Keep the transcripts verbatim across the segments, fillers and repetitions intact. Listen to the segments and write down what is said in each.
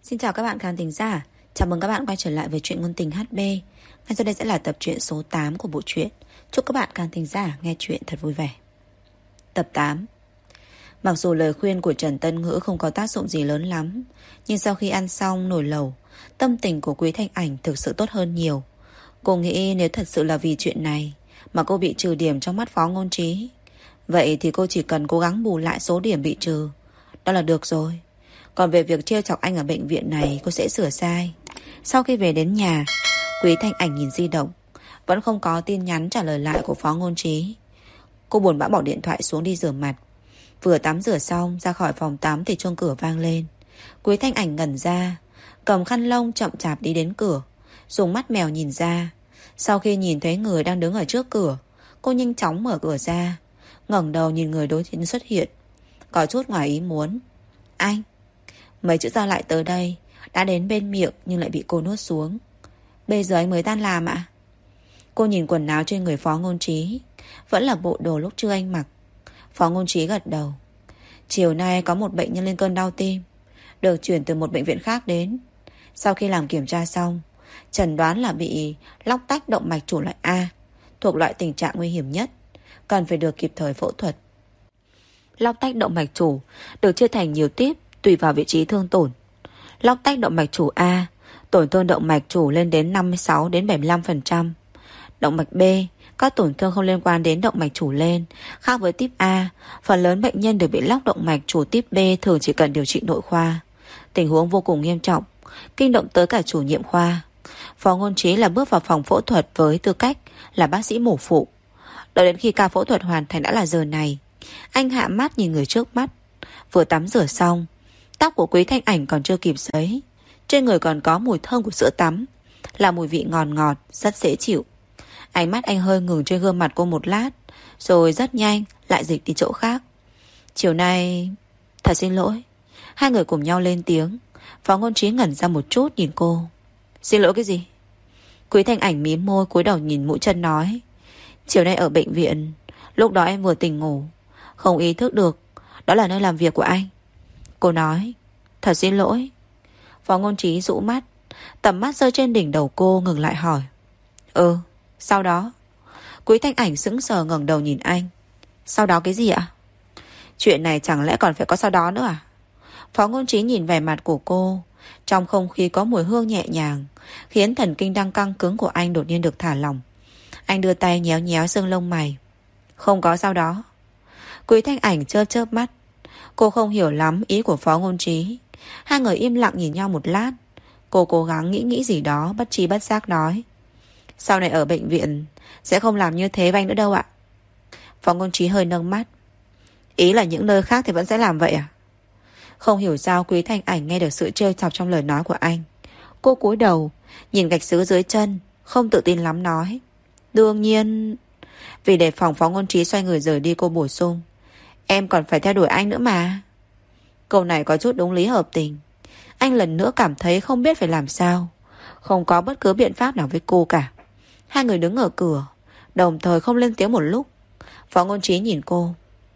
Xin chào các bạn khán thính giả. Chào mừng các bạn quay trở lại với truyện ngôn tình hát bê. Ngay sau đây sẽ là tập truyện số tám của bộ truyện. Chúc các bạn khán thính giả nghe truyện thật vui vẻ. Tập tám. Mặc dù lời khuyên của Trần Tân Ngữ không có tác dụng gì lớn lắm, nhưng sau khi ăn xong nồi lẩu, tâm tình của Quý Thanh Ảnh thực sự tốt hơn nhiều. Cô nghĩ nếu thật sự là vì chuyện này mà cô bị trừ điểm trong mắt Phó Ngôn Trí, vậy thì cô chỉ cần cố gắng bù lại số điểm bị trừ, đó là được rồi. Còn về việc trêu chọc anh ở bệnh viện này, cô sẽ sửa sai. Sau khi về đến nhà, Quý Thanh Ảnh nhìn di động, vẫn không có tin nhắn trả lời lại của Phó Ngôn Trí. Cô buồn bã bỏ điện thoại xuống đi rửa mặt. Vừa tắm rửa xong ra khỏi phòng tắm thì chuông cửa vang lên. Quý Thanh Ảnh ngẩn ra, cầm khăn lông chậm chạp đi đến cửa, dùng mắt mèo nhìn ra. Sau khi nhìn thấy người đang đứng ở trước cửa, cô nhanh chóng mở cửa ra, ngẩng đầu nhìn người đối diện xuất hiện, có chút ngoài ý muốn. Anh. Mấy chữ ra lại tới đây, đã đến bên miệng nhưng lại bị cô nuốt xuống. Bây giờ anh mới tan làm ạ? Cô nhìn quần áo trên người Phó Ngôn Trí, vẫn là bộ đồ lúc trưa anh mặc. Phó Ngôn Trí gật đầu. Chiều nay có một bệnh nhân lên cơn đau tim, được chuyển từ một bệnh viện khác đến. Sau khi làm kiểm tra xong, chẩn đoán là bị lóc tách động mạch chủ loại A, thuộc loại tình trạng nguy hiểm nhất, cần phải được kịp thời phẫu thuật. Lóc tách động mạch chủ được chia thành nhiều tiếp tùy vào vị trí thương tổn. Lóc tách động mạch chủ A, tổn thương động mạch chủ lên đến năm mươi sáu đến bảy mươi lăm phần trăm. Động mạch B, các tổn thương không liên quan đến động mạch chủ lên. Khác với tiếp A, phần lớn bệnh nhân đều bị lóc động mạch chủ tiếp B thường chỉ cần điều trị nội khoa. Tình huống vô cùng nghiêm trọng, kinh động tới cả chủ nhiệm khoa. Phó Ngôn Trí là bước vào phòng phẫu thuật với tư cách là bác sĩ mổ phụ. Đợi đến khi ca phẫu thuật hoàn thành đã là giờ này. Anh hạ mắt nhìn người trước mắt. Vừa tắm rửa xong, tóc của Quý Thanh Ảnh còn chưa kịp sấy, trên người còn có mùi thơm của sữa tắm, là mùi vị ngọt ngọt, rất dễ chịu. Ánh mắt anh hơi ngừng trên gương mặt cô một lát, rồi rất nhanh lại dịch đi chỗ khác. Chiều nay thật xin lỗi. Hai người cùng nhau lên tiếng. Phó Ngôn Trí ngẩn ra một chút nhìn cô. Xin lỗi cái gì? Quý Thanh Ảnh mím môi cúi đầu nhìn mũi chân nói. Chiều nay ở bệnh viện, lúc đó em vừa tỉnh ngủ, không ý thức được đó là nơi làm việc của anh. Cô nói. Thật xin lỗi. Phó Ngôn Trí rũ mắt, tầm mắt rơi trên đỉnh đầu cô, ngừng lại hỏi. Ừ, sau đó? Quý Thanh Ảnh sững sờ ngẩng đầu nhìn anh. Sau đó cái gì ạ? Chuyện này chẳng lẽ còn phải có sau đó nữa à? Phó Ngôn Trí nhìn vẻ mặt của cô, trong không khí có mùi hương nhẹ nhàng, khiến thần kinh đang căng cứng của anh đột nhiên được thả lỏng. Anh đưa tay nhéo nhéo xương lông mày. Không có sau đó. Quý Thanh Ảnh chớp chớp mắt. Cô không hiểu lắm ý của Phó Ngôn Trí. Hai người im lặng nhìn nhau một lát. Cô cố gắng nghĩ nghĩ gì đó, bất tri bất giác nói. Sau này ở bệnh viện sẽ không làm như thế với anh nữa đâu ạ. Phó Ngôn Trí hơi nâng mắt. Ý là những nơi khác thì vẫn sẽ làm vậy à? Không hiểu sao Quý Thanh Ảnh nghe được sự trêu chọc trong lời nói của anh. Cô cúi đầu nhìn gạch sứ dưới chân, không tự tin lắm nói. Đương nhiên. Vì đề phòng Phó Ngôn Trí xoay người rời đi, cô bổ sung. Em còn phải theo đuổi anh nữa mà. Câu này có chút đúng lý hợp tình. Anh lần nữa cảm thấy không biết phải làm sao, không có bất cứ biện pháp nào với cô cả. Hai người đứng ở cửa, đồng thời không lên tiếng một lúc. Phó Ngôn Trí nhìn cô.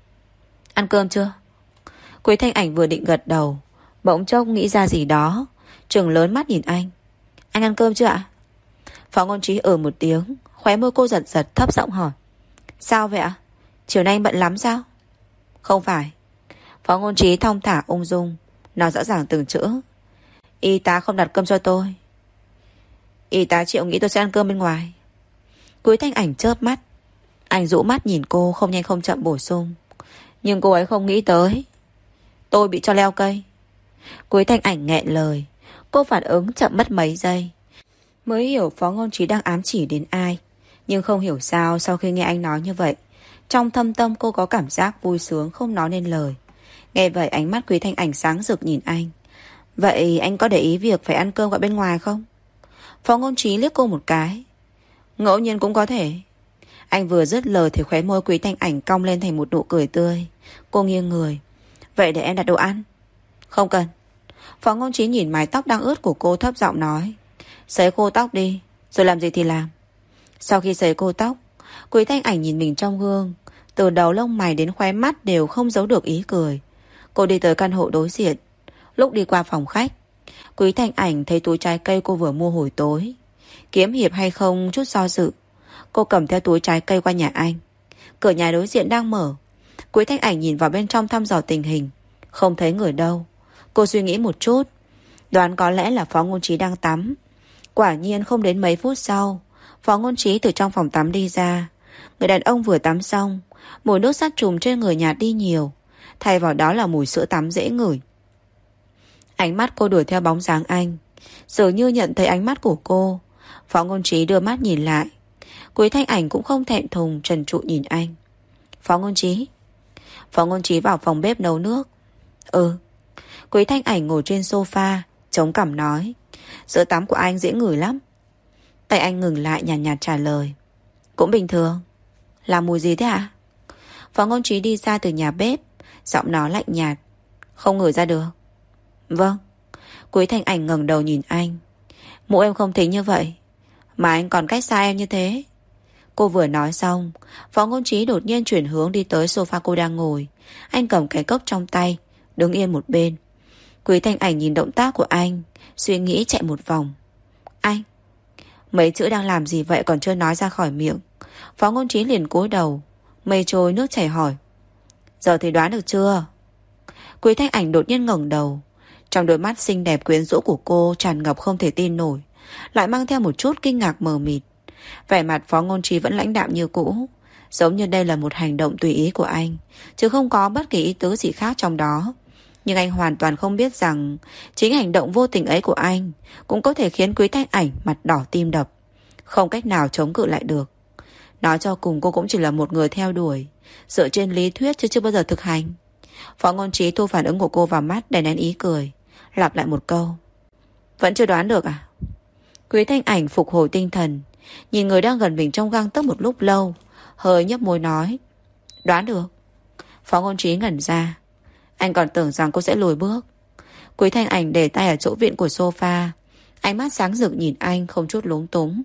Ăn cơm chưa? Quý Thanh Ảnh vừa định gật đầu, bỗng chốc nghĩ ra gì đó, trừng lớn mắt nhìn anh. Anh ăn cơm chưa ạ? Phó Ngôn Trí ừ một tiếng, khóe môi cô giật giật, thấp giọng hỏi. Sao vậy ạ? Chiều nay anh bận lắm sao? Không phải. Phó Ngôn Trí thong thả ung dung, nói rõ ràng từng chữ. Y tá không đặt cơm cho tôi. Y tá Triệu nghĩ tôi sẽ ăn cơm bên ngoài. Quý Thanh Ảnh chớp mắt. Anh rũ mắt nhìn cô, không nhanh không chậm bổ sung. Nhưng cô ấy không nghĩ tới tôi bị cho leo cây. Quý Thanh Ảnh nghẹn lời. Cô phản ứng chậm mất mấy giây, mới hiểu Phó Ngôn Trí đang ám chỉ đến ai. Nhưng không hiểu sao sau khi nghe anh nói như vậy, trong thâm tâm cô có cảm giác vui sướng không nói nên lời. Nghe vậy ánh mắt Quý Thanh Ảnh sáng rực nhìn anh. Vậy anh có để ý việc phải ăn cơm gọi bên ngoài không? Phó Ngôn Trí liếc cô một cái. Ngẫu nhiên cũng có thể. Anh vừa dứt lời thì khóe môi Quý Thanh Ảnh cong lên thành một nụ cười tươi. Cô nghiêng người. Vậy để em đặt đồ ăn. Không cần. Phó Ngôn Trí nhìn mái tóc đang ướt của cô, thấp giọng nói. Sấy khô tóc đi, rồi làm gì thì làm. Sau khi sấy khô tóc, Quý Thanh Ảnh nhìn mình trong gương, từ đầu lông mày đến khóe mắt đều không giấu được ý cười. Cô đi tới căn hộ đối diện. Lúc đi qua phòng khách, Quý Thanh Ảnh thấy túi trái cây cô vừa mua hồi tối. Kiếm hiệp hay không chút do dự. Cô cầm theo túi trái cây qua nhà anh. Cửa nhà đối diện đang mở. Quý Thanh Ảnh nhìn vào bên trong thăm dò tình hình. Không thấy người đâu. Cô suy nghĩ một chút, đoán có lẽ là Phó Ngôn Trí đang tắm. Quả nhiên không đến mấy phút sau, Phó Ngôn Trí từ trong phòng tắm đi ra. Người đàn ông vừa tắm xong, mùi nước sát trùm trên người nhạt đi nhiều, thay vào đó là mùi sữa tắm dễ ngửi. Ánh mắt cô đuổi theo bóng dáng anh, dường như nhận thấy ánh mắt của cô. Phó Ngôn Trí đưa mắt nhìn lại. Quý Thanh Ảnh cũng không thẹn thùng, trần trụi nhìn anh. Phó Ngôn Trí. Phó Ngôn Trí vào phòng bếp nấu nước. Ừ. Quý Thanh Ảnh ngồi trên sofa, chống cằm nói. Sữa tắm của anh dễ ngửi lắm. Tay anh ngừng lại, nhàn nhạt, nhạt trả lời. Cũng bình thường. Làm mùi gì thế ạ? Phó Ngôn Trí đi ra từ nhà bếp, giọng nói lạnh nhạt. Không ngửi ra được. Vâng. Quý Thanh Ảnh ngẩng đầu nhìn anh. Mụ em không tính như vậy, mà anh còn cách xa em như thế. Cô vừa nói xong, Phó Ngôn Trí đột nhiên chuyển hướng đi tới sofa cô đang ngồi. Anh cầm cái cốc trong tay, đứng yên một bên. Quý Thanh Ảnh nhìn động tác của anh, suy nghĩ chạy một vòng. Anh, mấy chữ đang làm gì vậy còn chưa nói ra khỏi miệng. Phó Ngôn Trí liền cúi đầu, mây trôi nước chảy hỏi. Giờ thì đoán được chưa? Quý Thanh Ảnh đột nhiên ngẩng đầu. Trong đôi mắt xinh đẹp quyến rũ của cô tràn ngập không thể tin nổi, lại mang theo một chút kinh ngạc mờ mịt. Vẻ mặt Phó Ngôn Trí vẫn lãnh đạm như cũ, giống như đây là một hành động tùy ý của anh, chứ không có bất kỳ ý tứ gì khác trong đó. Nhưng anh hoàn toàn không biết rằng chính hành động vô tình ấy của anh cũng có thể khiến Quý Thanh Ảnh mặt đỏ tim đập, không cách nào chống cự lại được. Nói cho cùng cô cũng chỉ là một người theo đuổi, dựa trên lý thuyết chứ chưa bao giờ thực hành. Phó Ngôn Trí thu phản ứng của cô vào mắt, đè nén ý cười, lặp lại một câu. Vẫn chưa đoán được à? Quý Thanh Ảnh phục hồi tinh thần, nhìn người đang gần mình trong gang tấc một lúc lâu, hơi nhấp môi nói. Đoán được. Phó Ngôn Trí ngẩn ra. Anh còn tưởng rằng cô sẽ lùi bước. Quý Thanh Ảnh để tay ở chỗ vịn của sofa, ánh mắt sáng rực nhìn anh không chút lúng túng.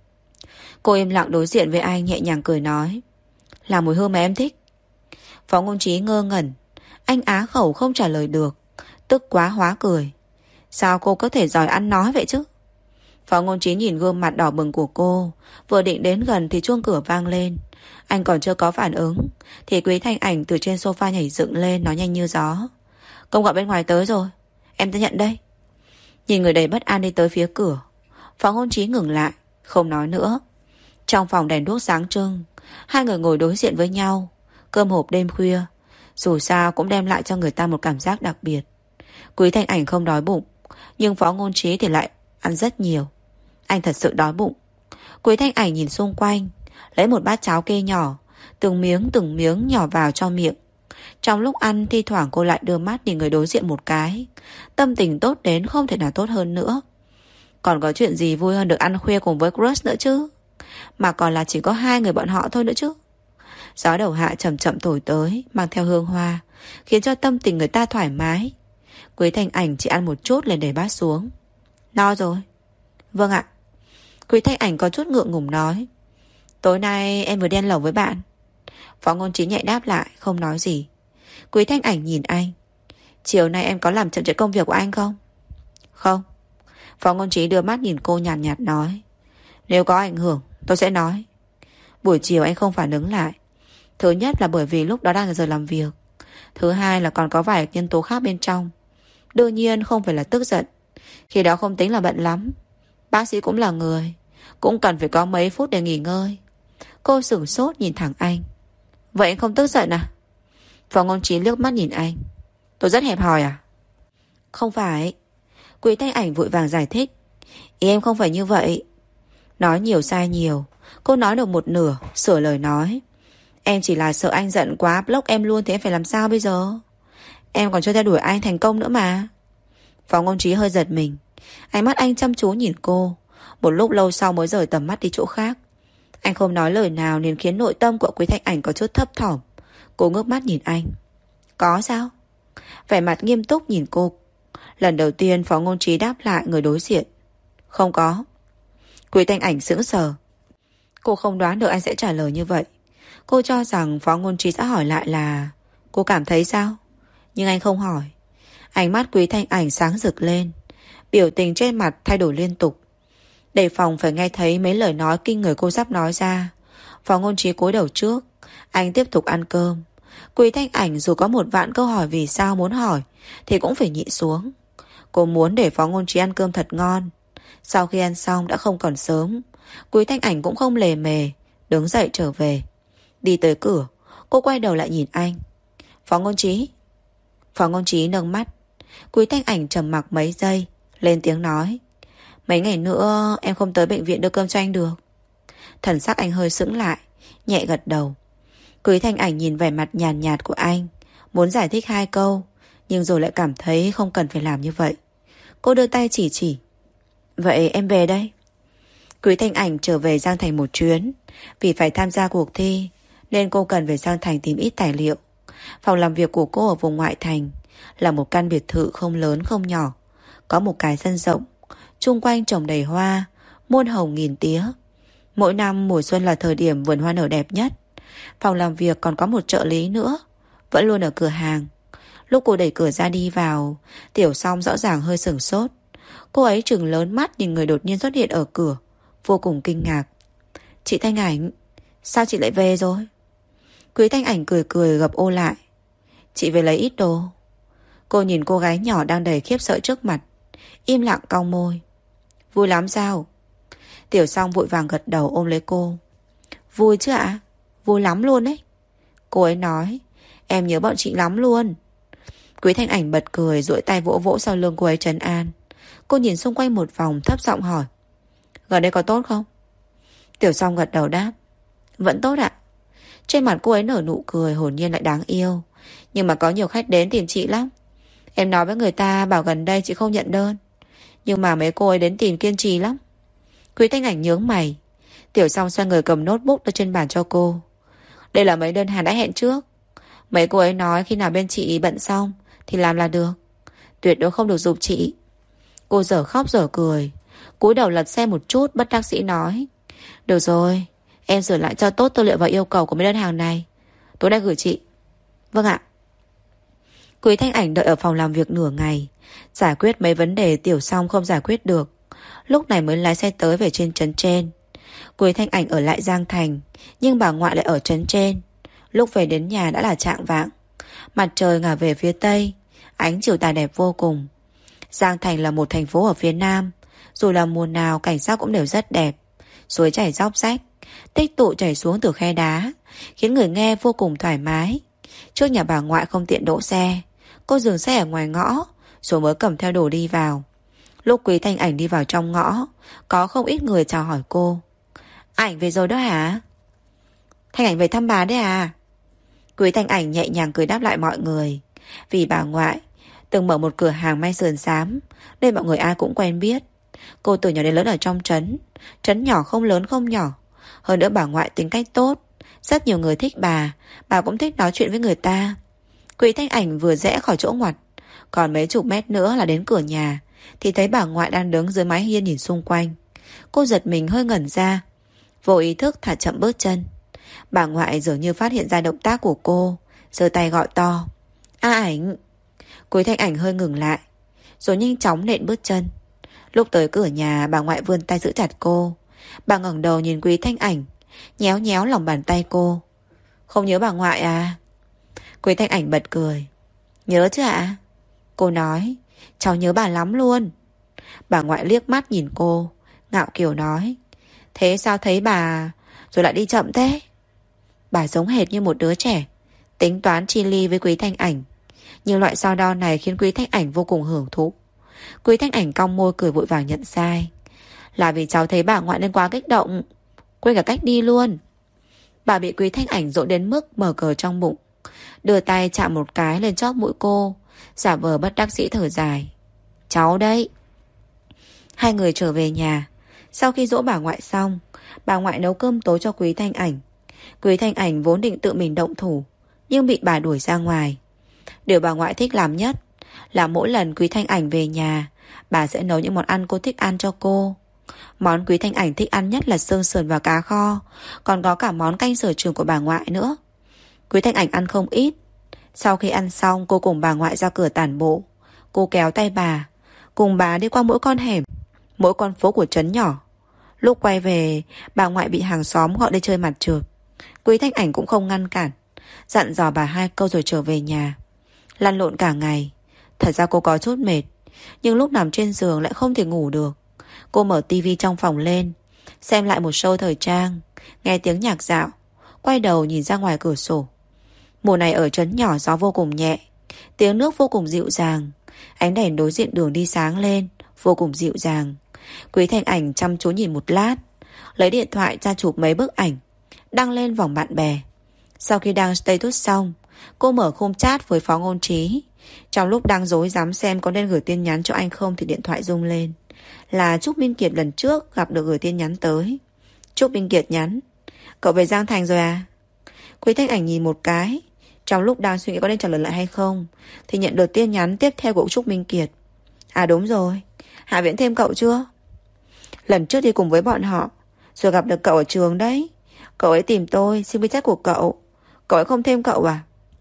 Cô im lặng đối diện với anh, nhẹ nhàng cười nói. Là mùi hương mà em thích. Phó Ngôn Trí ngơ ngẩn. Anh á khẩu không trả lời được, tức quá hóa cười. Sao cô có thể giỏi ăn nói vậy chứ? Phó Ngôn Trí nhìn gương mặt đỏ bừng của cô, vừa định đến gần thì chuông cửa vang lên. Anh còn chưa có phản ứng thì Quý Thanh Ảnh từ trên sofa nhảy dựng lên, nói nhanh như gió. Công gọi bên ngoài tới rồi, em ta nhận đây. Nhìn người đầy bất an đi tới phía cửa, Phó Ngôn Trí ngừng lại, không nói nữa. Trong phòng đèn đuốc sáng trưng, hai người ngồi đối diện với nhau. Cơm hộp đêm khuya, dù sao cũng đem lại cho người ta một cảm giác đặc biệt. Quý Thanh Ảnh không đói bụng, nhưng Phó Ngôn Trí thì lại ăn rất nhiều. Anh thật sự đói bụng. Quý Thanh Ảnh nhìn xung quanh, lấy một bát cháo kê nhỏ, từng miếng từng miếng nhỏ vào cho miệng. Trong lúc ăn, thi thoảng cô lại đưa mắt nhìn người đối diện một cái. Tâm tình tốt đến không thể nào tốt hơn nữa. Còn có chuyện gì vui hơn được ăn khuya cùng với crush nữa chứ? Mà còn là chỉ có hai người bọn họ thôi nữa chứ. Gió đầu hạ chậm chậm thổi tới, mang theo hương hoa, khiến cho tâm tình người ta thoải mái. Quý Thanh Ảnh chỉ ăn một chút liền để bát xuống. No rồi. Vâng ạ. Quý Thanh Ảnh có chút ngượng ngùng nói. Tối nay em vừa đi ăn lẩu với bạn. Phó Ngôn Trí nhẹ đáp lại, không nói gì. Quý Thanh Ảnh nhìn anh. Chiều nay em có làm chậm trễ công việc của anh không? Không. Phó Ngôn Trí đưa mắt nhìn cô nhàn nhạt, nhạt nói. Nếu có ảnh hưởng tôi sẽ nói. Buổi chiều anh không phản ứng lại. Thứ nhất là bởi vì lúc đó đang là giờ làm việc. Thứ hai là còn có vài nhân tố khác bên trong. Đương nhiên không phải là tức giận. Khi đó không tính là bận lắm. Bác sĩ cũng là người, cũng cần phải có mấy phút để nghỉ ngơi. Cô sửng sốt nhìn thẳng anh. Vậy anh không tức giận à? Phó Ngôn Trí liếc mắt nhìn anh. Tôi rất hẹp hòi à? Không phải. Quý Thanh Ảnh vội vàng giải thích. Ý em không phải như vậy. Nói nhiều sai nhiều. Cô nói được một nửa, sửa lời nói. Em chỉ là sợ anh giận quá block em luôn, thì em phải làm sao bây giờ? Em còn chưa theo đuổi anh thành công nữa mà. Phó Ngôn Trí hơi giật mình. Ánh mắt anh chăm chú nhìn cô. Một lúc lâu sau mới rời tầm mắt đi chỗ khác. Anh không nói lời nào nên khiến nội tâm của Quý Thanh Ảnh có chút thấp thỏm. Cô ngước mắt nhìn anh. Có sao? Vẻ mặt nghiêm túc nhìn cô. Lần đầu tiên Phó Ngôn Trí đáp lại người đối diện. Không có. Quý Thanh Ảnh sững sờ. Cô không đoán được anh sẽ trả lời như vậy. Cô cho rằng Phó Ngôn Trí sẽ hỏi lại là cô cảm thấy sao? Nhưng anh không hỏi. Ánh mắt Quý Thanh Ảnh sáng rực lên. biểu tình trên mặt thay đổi liên tục. Để phòng phải nghe thấy mấy lời nói kinh người cô sắp nói ra, Phó Ngôn Trí cúi đầu trước. Anh tiếp tục ăn cơm. Quý Thanh Ảnh dù có một vạn câu hỏi vì sao muốn hỏi thì cũng phải nhịn xuống. Cô muốn để Phó Ngôn Trí ăn cơm thật ngon. Sau khi ăn xong đã không còn sớm, Quý Thanh Ảnh cũng không lề mề, đứng dậy trở về. Đi tới cửa, cô quay đầu lại nhìn anh. Phó Ngôn Trí. Phó Ngôn Trí nâng mắt. Quý Thanh Ảnh trầm mặc mấy giây, lên tiếng nói: Mấy ngày nữa em không tới bệnh viện đưa cơm cho anh được. Thần sắc anh hơi sững lại, nhẹ gật đầu. Quý Thanh Ảnh nhìn vẻ mặt nhàn nhạt, nhạt của anh, muốn giải thích hai câu, nhưng rồi lại cảm thấy không cần phải làm như vậy. Cô đưa tay chỉ chỉ. Vậy em về đây. Quý Thanh Ảnh trở về Giang Thành một chuyến. Vì phải tham gia cuộc thi nên cô cần về Giang Thành tìm ít tài liệu. Phòng làm việc của cô ở vùng ngoại thành, là một căn biệt thự không lớn không nhỏ, có một cái sân rộng, chung quanh trồng đầy hoa, muôn hồng nghìn tía. Mỗi năm mùa xuân là thời điểm vườn hoa nở đẹp nhất. Phòng làm việc còn có một trợ lý nữa, vẫn luôn ở cửa hàng. Lúc cô đẩy cửa ra đi vào, Tiểu Song rõ ràng hơi sửng sốt. Cô ấy trừng lớn mắt nhìn người đột nhiên xuất hiện ở cửa, vô cùng kinh ngạc. Chị Thanh Ảnh, sao chị lại về rồi? Quý Thanh Ảnh cười cười gập ô lại. Chị về lấy ít đồ. Cô nhìn cô gái nhỏ đang đầy khiếp sợ trước mặt, im lặng cong môi. Vui lắm sao? Tiểu Song vội vàng gật đầu ôm lấy cô. Vui chứ ạ? Vui lắm luôn đấy. Cô ấy nói. Em nhớ bọn chị lắm luôn. Quý Thanh Ảnh bật cười, duỗi tay vỗ vỗ sau lưng cô ấy trấn an. Cô nhìn xung quanh một vòng, thấp giọng hỏi: Gần đây có tốt không? Tiểu Song gật đầu đáp: Vẫn tốt ạ. Trên mặt cô ấy nở nụ cười hồn nhiên lại đáng yêu. Nhưng mà có nhiều khách đến tìm chị lắm. Em nói với người ta bảo gần đây chị không nhận đơn, nhưng mà mấy cô ấy đến tìm kiên trì lắm. Quý Thanh Ảnh nhướng mày. Tiểu Song xoay người cầm notebook đưa trên bàn cho cô. Đây là mấy đơn hàng đã hẹn trước. Mấy cô ấy nói khi nào bên chị bận xong thì làm là được, tuyệt đối không được giục chị. Cô dở khóc dở cười, cúi đầu lật xem một chút, bất đắc dĩ nói: Được rồi, em sửa lại cho tốt tư liệu và yêu cầu của mấy đơn hàng này, tối nay gửi chị. Vâng ạ. Quý Thanh Ảnh đợi ở phòng làm việc nửa ngày, giải quyết mấy vấn đề Tiểu Song không giải quyết được, lúc này mới lái xe tới về trên trấn trên. Quý Thanh Ảnh ở lại Giang Thành, nhưng bà ngoại lại ở trấn trên. Lúc về đến nhà đã là chạng vạng. Mặt trời ngả về phía tây, ánh chiều tà đẹp vô cùng. Giang Thành là một thành phố ở phía nam, dù là mùa nào cảnh sắc cũng đều rất đẹp. Suối chảy róc rách, tích tụ chảy xuống từ khe đá, khiến người nghe vô cùng thoải mái. Trước nhà bà ngoại không tiện đỗ xe, cô dừng xe ở ngoài ngõ, rồi mới cầm theo đồ đi vào. Lúc Quý Thanh Ảnh đi vào trong ngõ, có không ít người chào hỏi cô. Ảnh về rồi đó hả? Thanh Ảnh về thăm bà đấy à? Quý Thanh Ảnh nhẹ nhàng cười đáp lại mọi người. Vì bà ngoại từng mở một cửa hàng may sườn xám nên mọi người ai cũng quen biết. Cô từ nhỏ đến lớn ở trong trấn, trấn nhỏ không lớn không nhỏ. Hơn nữa bà ngoại tính cách tốt, rất nhiều người thích bà. Bà cũng thích nói chuyện với người ta. Quý Thanh Ảnh vừa rẽ khỏi chỗ ngoặt, còn mấy chục mét nữa là đến cửa nhà, thì thấy bà ngoại đang đứng dưới mái hiên nhìn xung quanh. Cô giật mình hơi ngẩn ra, vô ý thức thả chậm bước chân. Bà ngoại dường như phát hiện ra động tác của cô, giơ tay gọi to: A Ảnh. Quý Thanh Ảnh hơi ngừng lại, rồi nhanh chóng nện bước chân. Lúc tới cửa nhà, bà ngoại vươn tay giữ chặt cô. Bà ngẩng đầu nhìn Quý Thanh Ảnh, nhéo nhéo lòng bàn tay cô. Không nhớ bà ngoại à? Quý Thanh Ảnh bật cười. Nhớ chứ ạ? Cô nói: Cháu nhớ bà lắm luôn. Bà ngoại liếc mắt nhìn cô, ngạo kiều nói: Thế sao thấy bà rồi lại đi chậm thế? Bà giống hệt như một đứa trẻ, tính toán chi ly với Quý Thanh Ảnh. Nhưng loại so đo này khiến Quý Thanh Ảnh vô cùng hưởng thụ. Quý Thanh Ảnh cong môi cười vội vàng nhận sai. Là vì cháu thấy bà ngoại nên quá kích động, quên cả cách đi luôn. Bà bị Quý Thanh Ảnh dỗ đến mức mở cờ trong bụng, đưa tay chạm một cái lên chóp mũi cô, giả vờ bất đắc dĩ thở dài. Cháu đấy. Hai người trở về nhà. Sau khi dỗ bà ngoại xong, bà ngoại nấu cơm tối cho Quý Thanh Ảnh. Quý Thanh Ảnh vốn định tự mình động thủ, nhưng bị bà đuổi ra ngoài. Điều bà ngoại thích làm nhất là mỗi lần Quý Thanh Ảnh về nhà, bà sẽ nấu những món ăn cô thích ăn cho cô. Món Quý Thanh Ảnh thích ăn nhất là xương sườn và cá kho, còn có cả món canh sở trường của bà ngoại nữa. Quý Thanh Ảnh ăn không ít. Sau khi ăn xong, cô cùng bà ngoại ra cửa tản bộ. Cô kéo tay bà, cùng bà đi qua mỗi con hẻm, mỗi con phố của trấn nhỏ. Lúc quay về, bà ngoại bị hàng xóm gọi đi chơi mặt trượt. Quý Thanh Ảnh cũng không ngăn cản, dặn dò bà hai câu rồi trở về nhà. Lăn lộn cả ngày. Thật ra cô có chút mệt, nhưng lúc nằm trên giường lại không thể ngủ được. Cô mở tivi trong phòng lên, xem lại một show thời trang, nghe tiếng nhạc dạo, quay đầu nhìn ra ngoài cửa sổ. Mùa này ở trấn nhỏ gió vô cùng nhẹ, tiếng nước vô cùng dịu dàng. Ánh đèn đối diện đường đi sáng lên, vô cùng dịu dàng. Quý Thanh Ảnh chăm chú nhìn một lát, lấy điện thoại ra chụp mấy bức ảnh, đăng lên vòng bạn bè. Sau khi đăng status xong, cô mở khung chat với Phó Ngôn Trí. Trong lúc đang rối rắm xem có nên gửi tin nhắn cho anh không thì điện thoại rung lên. Là Trúc Minh Kiệt lần trước gặp được gửi tin nhắn tới. Trúc Minh Kiệt nhắn: cậu về Giang Thành rồi à? Quý Thanh Ảnh nhìn một cái, trong lúc đang suy nghĩ có nên trả lời lại hay không thì nhận được tin nhắn tiếp theo của Trúc Minh Kiệt: à đúng rồi, Hạ Viễn thêm cậu chưa? Lần trước đi cùng với bọn họ, rồi gặp được cậu ở trường đấy. Cậu ấy tìm tôi xin WeChat của cậu. Cậu ấy không thêm cậu à?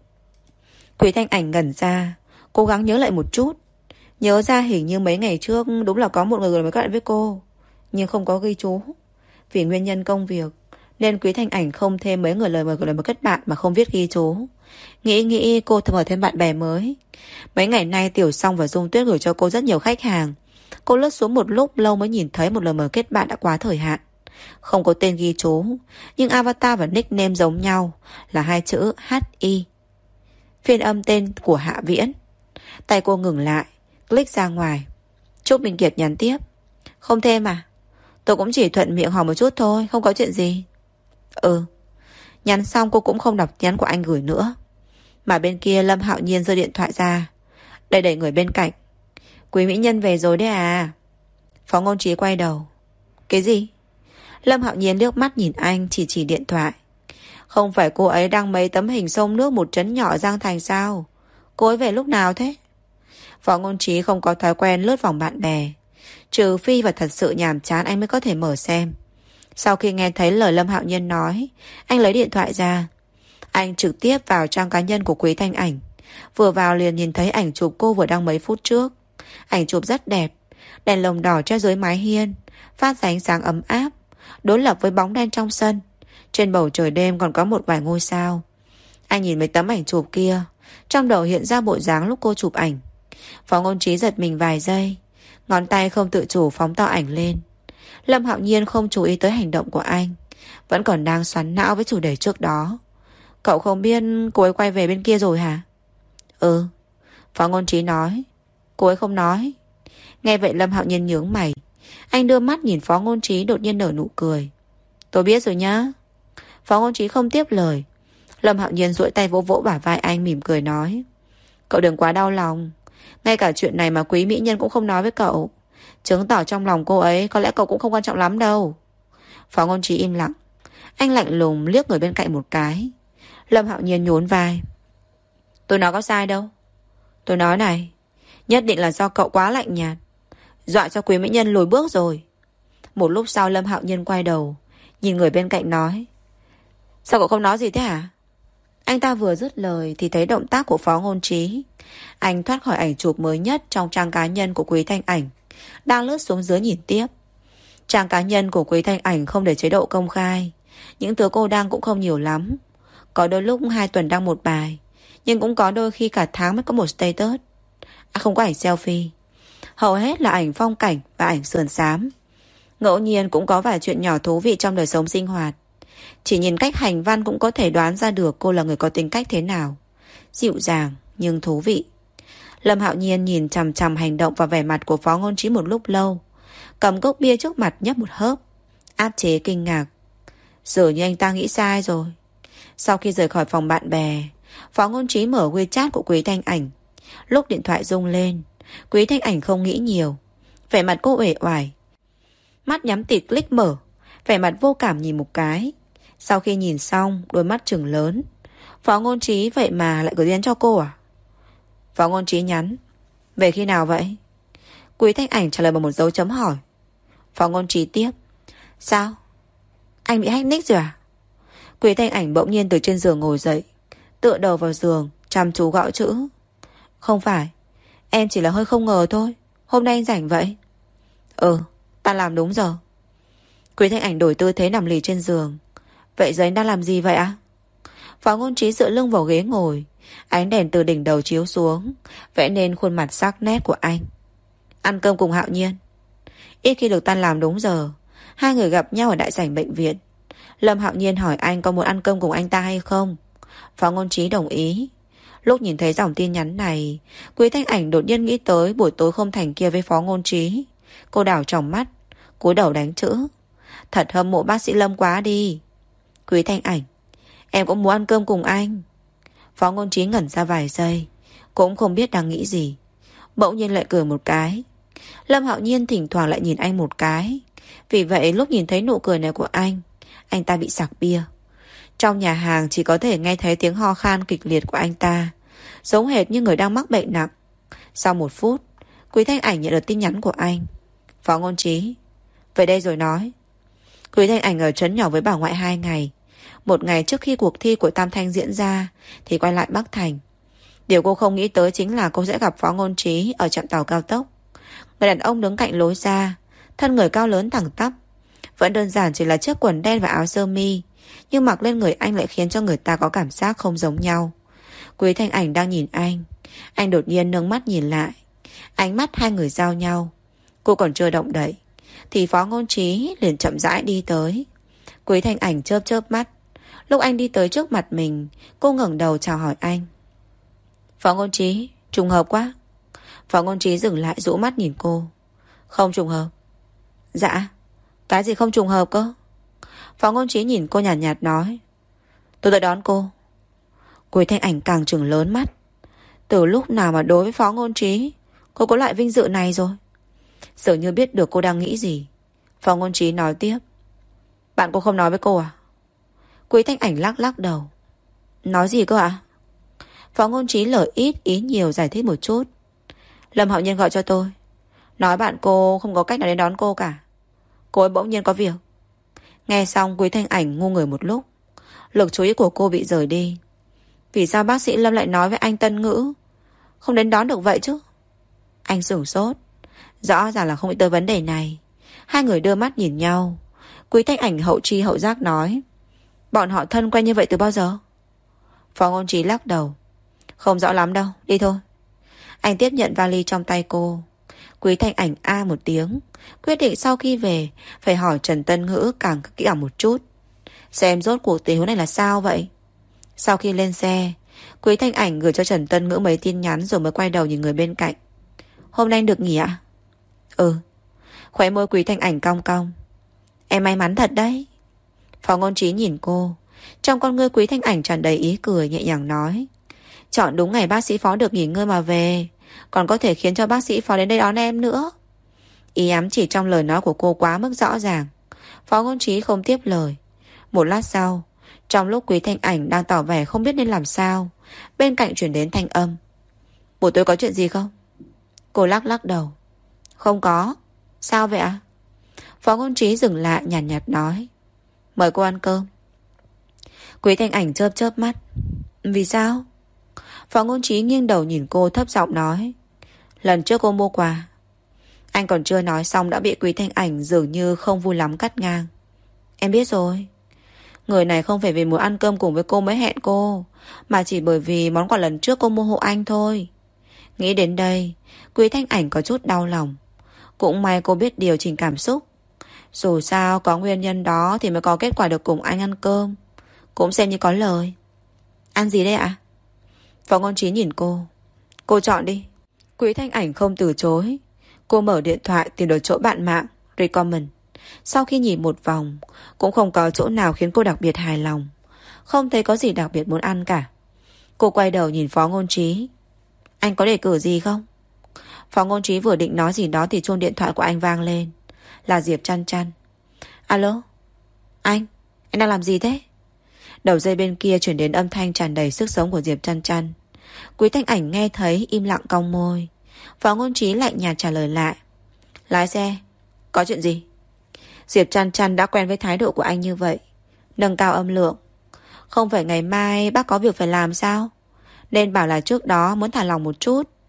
Quý Thanh Ảnh ngẩn ra, cố gắng nhớ lại một chút. Nhớ ra hình như mấy ngày trước đúng là có một người mới kết bạn với cô, nhưng không có ghi chú. Vì nguyên nhân công việc nên Quý Thanh Ảnh không thêm mấy người lời mời của lời mời kết bạn mà không viết ghi chú. Nghĩ nghĩ cô mở thêm bạn bè mới. Mấy ngày nay Tiểu Song và Dung Tuyết gửi cho cô rất nhiều khách hàng. Cô lướt xuống một lúc lâu mới nhìn thấy một lời mời kết bạn đã quá thời hạn. Không có tên ghi chú, nhưng avatar và nickname giống nhau, là hai chữ hát i, phiên âm tên của Hạ Viễn. Tay cô ngừng lại, click ra ngoài. Trúc Minh Kiệt nhắn tiếp: không thêm à? Tôi cũng chỉ thuận miệng hỏi một chút thôi, không có chuyện gì. Ừ. Nhắn xong cô cũng không đọc nhắn của anh gửi nữa. Mà bên kia Lâm Hạo Nhiên giơ điện thoại ra, đẩy đẩy người bên cạnh: Quý mỹ nhân về rồi đấy à? Phó Ngôn Trí quay đầu: cái gì? Lâm Hạo Nhiên liếc mắt nhìn anh, chỉ chỉ điện thoại: không phải cô ấy đăng mấy tấm hình sông nước một trấn nhỏ Giang Thành sao? Cô ấy về lúc nào thế? Phó Ngôn Trí không có thói quen lướt vòng bạn bè, trừ phi và thật sự nhàm chán anh mới có thể mở xem. Sau khi nghe thấy lời Lâm Hạo Nhiên nói, anh lấy điện thoại ra. Anh trực tiếp vào trang cá nhân của Quý Thanh Ảnh. Vừa vào liền nhìn thấy ảnh chụp cô vừa đăng mấy phút trước. Ảnh chụp rất đẹp, đèn lồng đỏ treo dưới mái hiên, phát ra ánh sáng ấm áp, đối lập với bóng đen trong sân. Trên bầu trời đêm còn có một vài ngôi sao. Anh nhìn mấy tấm ảnh chụp kia, trong đầu hiện ra bộ dáng lúc cô chụp ảnh. Phó Ngôn Trí giật mình vài giây, ngón tay không tự chủ phóng to ảnh lên. Lâm Hạo Nhiên không chú ý tới hành động của anh, vẫn còn đang xoắn não với chủ đề trước đó. Cậu không biết cô ấy quay về bên kia rồi hả? Ừ, Phó Ngôn Trí nói. Cô ấy không nói. Nghe vậy Lâm Hạo Nhiên nhướng mày. Anh đưa mắt nhìn Phó Ngôn Trí, đột nhiên nở nụ cười. Tôi biết rồi nhá. Phó Ngôn Trí không tiếp lời. Lâm Hạo Nhiên duỗi tay vỗ vỗ bả vai anh, mỉm cười nói: cậu đừng quá đau lòng. Ngay cả chuyện này mà Quý mỹ nhân cũng không nói với cậu, chứng tỏ trong lòng cô ấy có lẽ cậu cũng không quan trọng lắm đâu. Phó Ngôn Trí im lặng. Anh lạnh lùng liếc người bên cạnh một cái. Lâm Hạo Nhiên nhún vai: tôi nói có sai đâu. Tôi nói này, nhất định là do cậu quá lạnh nhạt, dọa cho Quý mỹ nhân lùi bước rồi. Một lúc sau Lâm Hạo Nhiên quay đầu, nhìn người bên cạnh nói: sao cậu không nói gì thế hả? Anh ta vừa dứt lời thì thấy động tác của Phó Ngôn Trí. Anh thoát khỏi ảnh chụp mới nhất trong trang cá nhân của Quý Thanh Ảnh, đang lướt xuống dưới nhìn tiếp. Trang cá nhân của Quý Thanh Ảnh không để chế độ công khai, những thứ cô đăng cũng không nhiều lắm. Có đôi lúc hai tuần đăng một bài, nhưng cũng có đôi khi cả tháng mới có một status. À, không có ảnh selfie. Hầu hết là ảnh phong cảnh và ảnh sườn xám. Ngẫu nhiên cũng có vài chuyện nhỏ thú vị trong đời sống sinh hoạt. Chỉ nhìn cách hành văn cũng có thể đoán ra được cô là người có tính cách thế nào. Dịu dàng nhưng thú vị. Lâm Hạo Nhiên nhìn chằm chằm hành động và vẻ mặt của Phó Ngôn Trí một lúc lâu, cầm cốc bia trước mặt nhấp một hớp, áp chế kinh ngạc. Dường như anh ta nghĩ sai rồi. Sau khi rời khỏi phòng bạn bè, Phó Ngôn Trí mở WeChat của Quý Thanh Ảnh. Lúc điện thoại rung lên, Quý Thanh Ảnh không nghĩ nhiều, vẻ mặt cô uể oải, mắt nhắm tịt click mở, vẻ mặt vô cảm nhìn một cái. Sau khi nhìn xong, đôi mắt trừng lớn. Phó Ngôn Trí vậy mà lại gửi tin cho cô à? Phó Ngôn Trí nhắn: về khi nào vậy? Quý Thanh Ảnh trả lời bằng một dấu chấm hỏi. Phó Ngôn Trí tiếp: sao? Anh bị hack nick rồi à? Quý Thanh Ảnh bỗng nhiên từ trên giường ngồi dậy, tựa đầu vào giường, chăm chú gõ chữ. Không phải, em chỉ là hơi không ngờ thôi. Hôm nay anh rảnh vậy? Ừ, ta làm đúng giờ. Quý Thanh Ảnh đổi tư thế nằm lì trên giường. Vậy giờ anh đang làm gì vậy ạ? Phó Ngôn Trí dựa lưng vào ghế ngồi. Ánh đèn từ đỉnh đầu chiếu xuống, vẽ nên khuôn mặt sắc nét của anh. Ăn cơm cùng Hạo Nhiên. Ít khi được tan làm đúng giờ. Hai người gặp nhau ở đại sảnh bệnh viện. Lâm Hạo Nhiên hỏi anh có muốn ăn cơm cùng anh ta hay không. Phó Ngôn Trí đồng ý. Lúc nhìn thấy dòng tin nhắn này, Quý Thanh Ảnh đột nhiên nghĩ tới buổi tối không thành kia với Phó Ngôn Trí. Cô đảo tròng mắt, cúi đầu đánh chữ. Thật hâm mộ bác sĩ Lâm quá đi. Quý Thanh Ảnh, em cũng muốn ăn cơm cùng anh. Phó Ngôn Trí ngẩn ra vài giây, cũng không biết đang nghĩ gì. Bỗng nhiên lại cười một cái. Lâm Hạo Nhiên thỉnh thoảng lại nhìn anh một cái. Vì vậy lúc nhìn thấy nụ cười này của anh, anh ta bị sặc bia. Trong nhà hàng chỉ có thể nghe thấy tiếng ho khan kịch liệt của anh ta, giống hệt như người đang mắc bệnh nặng. Sau một phút, Quý Thanh Ảnh nhận được tin nhắn của anh. Phó Ngôn Trí, về đây rồi nói. Quý Thanh Ảnh ở trấn nhỏ với bà ngoại hai ngày. Một ngày trước khi cuộc thi của Tam Thanh diễn ra thì quay lại Bắc Thành. Điều cô không nghĩ tới chính là cô sẽ gặp Phó Ngôn Trí ở trạm tàu cao tốc. Người đàn ông đứng cạnh lối ra, thân người cao lớn thẳng tắp. Vẫn đơn giản chỉ là chiếc quần đen và áo sơ mi, nhưng mặc lên người anh lại khiến cho người ta có cảm giác không giống nhau. Quý Thanh Ảnh đang nhìn anh. Anh đột nhiên nâng mắt nhìn lại. Ánh mắt hai người giao nhau. Cô còn chưa động đậy thì Phó Ngôn Trí liền chậm rãi đi tới. Quý Thanh Ảnh chớp chớp mắt. Lúc anh đi tới trước mặt mình, cô ngẩng đầu chào hỏi anh. Phó Ngôn Trí, trùng hợp quá. Phó Ngôn Trí dừng lại rũ mắt nhìn cô. Không trùng hợp. Dạ, cái gì không trùng hợp cơ? Phó Ngôn Trí nhìn cô nhạt nhạt nói. Tôi tới đón cô. Quý Thanh Ảnh càng trừng lớn mắt. Từ lúc nào mà đối với Phó Ngôn Trí cô có loại vinh dự này rồi? Dường như biết được cô đang nghĩ gì. Phó Ngôn Trí nói tiếp. Bạn cô không nói với cô à? Quý Thanh Ảnh lắc lắc đầu. Nói gì cơ ạ? Phó Ngôn Trí lời ít ý nhiều giải thích một chút. Lâm Hạo Nhiên gọi cho tôi, nói bạn cô không có cách nào đến đón cô cả. Cô ấy bỗng nhiên có việc. Nghe xong Quý Thanh Ảnh ngu người một lúc. Lực chú ý của cô bị rời đi. Vì sao bác sĩ Lâm lại nói với anh Tân Ngữ không đến đón được vậy chứ? Anh sửng sốt. Rõ ràng là không nghĩ tới vấn đề này. Hai người đưa mắt nhìn nhau. Quý Thanh Ảnh hậu tri hậu giác nói. Bọn họ thân quen như vậy từ bao giờ? Phó Ngôn Trí lắc đầu. Không rõ lắm đâu, đi thôi. Anh tiếp nhận vali trong tay cô. Quý Thanh Ảnh a một tiếng, quyết định sau khi về phải hỏi Trần Tân Ngữ càng kỹ càng một chút, xem rốt cuộc tình huống này là sao vậy. Sau khi lên xe, Quý Thanh Ảnh gửi cho Trần Tân Ngữ mấy tin nhắn rồi mới quay đầu nhìn người bên cạnh. Hôm nay anh được nghỉ ạ? Ừ. Khóe môi Quý Thanh Ảnh cong cong. Em may mắn thật đấy. Phó Ngôn Trí nhìn cô. Trong con ngươi Quý Thanh Ảnh tràn đầy ý cười, nhẹ nhàng nói. Chọn đúng ngày bác sĩ Phó được nghỉ ngơi mà về, còn có thể khiến cho bác sĩ Phó đến đây đón em nữa. Ý ám chỉ trong lời nói của cô quá mức rõ ràng. Phó Ngôn Trí không tiếp lời. Một lát sau, trong lúc Quý Thanh Ảnh đang tỏ vẻ không biết nên làm sao, bên cạnh chuyển đến thanh âm. Buổi tối có chuyện gì không? Cô lắc lắc đầu. Không có. Sao vậy ạ? Phó Ngôn Trí dừng lại nhàn nhạt, nhạt nói. Mời cô ăn cơm. Quý Thanh Ảnh chớp chớp mắt. Vì sao? Phó Ngôn Trí nghiêng đầu nhìn cô thấp giọng nói. Lần trước cô mua quà. Anh còn chưa nói xong đã bị Quý Thanh Ảnh dường như không vui lắm cắt ngang. Em biết rồi. Người này không phải vì muốn ăn cơm cùng với cô mới hẹn cô, mà chỉ bởi vì món quà lần trước cô mua hộ anh thôi. Nghĩ đến đây, Quý Thanh Ảnh có chút đau lòng. Cũng may cô biết điều chỉnh cảm xúc. Dù sao có nguyên nhân đó thì mới có kết quả được cùng anh ăn cơm. Cũng xem như có lời. Ăn gì đây ạ? Phó Ngôn Trí nhìn cô. Cô chọn đi. Quý Thanh Ảnh không từ chối. Cô mở điện thoại tìm được chỗ bạn mạng Recommend. Sau khi nhìn một vòng, cũng không có chỗ nào khiến cô đặc biệt hài lòng. Không thấy có gì đặc biệt muốn ăn cả. Cô quay đầu nhìn Phó Ngôn Trí. Anh có đề cử gì không? Phó Ngôn Trí vừa định nói gì đó thì chuông điện thoại của anh vang lên. Là Diệp Chăn Chăn. Alo? Anh? Anh đang làm gì thế? Đầu dây bên kia chuyển đến âm thanh tràn đầy sức sống của Diệp Chăn Chăn. Quý Thanh Ảnh nghe thấy im lặng cong môi. Phó Ngôn Trí lạnh nhạt trả lời lại. Lái xe. Có chuyện gì? Diệp Chăn Chăn đã quen với thái độ của anh như vậy, nâng cao âm lượng. Không phải ngày mai bác có việc phải làm sao? Nên bảo là trước đó muốn thả lòng một chút.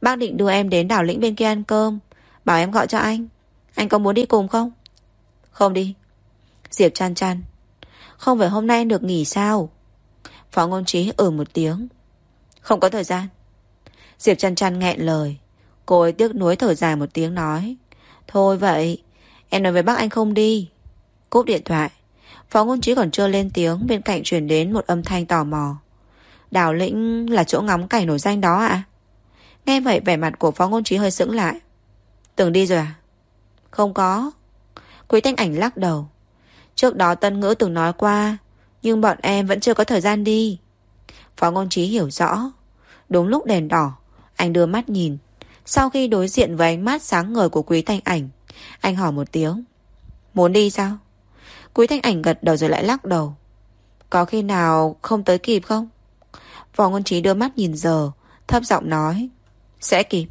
Bác định đưa em đến đảo lĩnh bên kia ăn cơm, bảo em gọi cho anh. Anh có muốn đi cùng không? Không đi. Diệp chăn chăn. Không phải hôm nay anh được nghỉ sao? Phó Ngôn Trí ừ một tiếng. Không có thời gian. Diệp chăn chăn nghẹn lời. Cô ấy tiếc nuối thở dài một tiếng nói. Thôi vậy, em nói với bác anh không đi. Cúp điện thoại. Phó Ngôn Trí còn chưa lên tiếng, bên cạnh truyền đến một âm thanh tò mò. Đảo lĩnh là chỗ ngắm cảnh nổi danh đó ạ? À? Nghe vậy vẻ mặt của Phó Ngôn Trí hơi sững lại. Từng đi rồi à? Không có. Quý Thanh Ảnh lắc đầu. Trước đó Tân Ngữ từng nói qua, nhưng bọn em vẫn chưa có thời gian đi. Phó Ngôn Trí hiểu rõ. Đúng lúc đèn đỏ, anh đưa mắt nhìn. Sau khi đối diện với ánh mắt sáng ngời của Quý Thanh Ảnh, anh hỏi một tiếng. Muốn đi sao? Quý Thanh Ảnh gật đầu rồi lại lắc đầu. Có khi nào không tới kịp không? Phó Ngôn Trí đưa mắt nhìn giờ, thấp giọng nói. Sẽ kịp.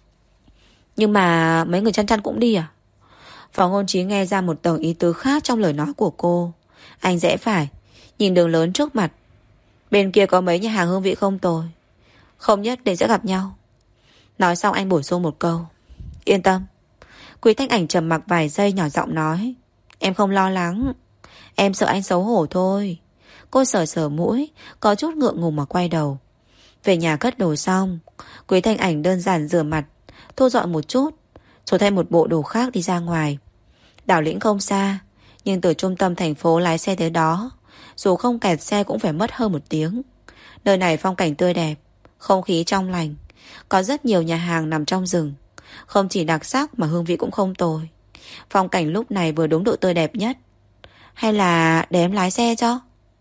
Nhưng mà mấy người chăn chăn cũng đi à? Phó Ngôn Trí nghe ra một tầng ý tứ khác trong lời nói của cô. Anh rẽ phải, nhìn đường lớn trước mặt. Bên kia có mấy nhà hàng hương vị không tồi, không nhất định sẽ gặp nhau. Nói xong anh bổ sung một câu. Yên tâm. Quý Thanh Ảnh trầm mặc vài giây nhỏ giọng nói. Em không lo lắng. Em sợ anh xấu hổ thôi. Cô sờ sờ mũi, có chút ngượng ngùng mà quay đầu. Về nhà cất đồ xong, Quý Thanh Ảnh đơn giản rửa mặt, thu dọn một chút, rồi thay một bộ đồ khác đi ra ngoài. Đảo lĩnh không xa, nhưng từ trung tâm thành phố lái xe tới đó, dù không kẹt xe cũng phải mất hơn một tiếng. Nơi này phong cảnh tươi đẹp, không khí trong lành, có rất nhiều nhà hàng nằm trong rừng. Không chỉ đặc sắc mà hương vị cũng không tồi. Phong cảnh lúc này vừa đúng độ tươi đẹp nhất. Hay là để em lái xe cho?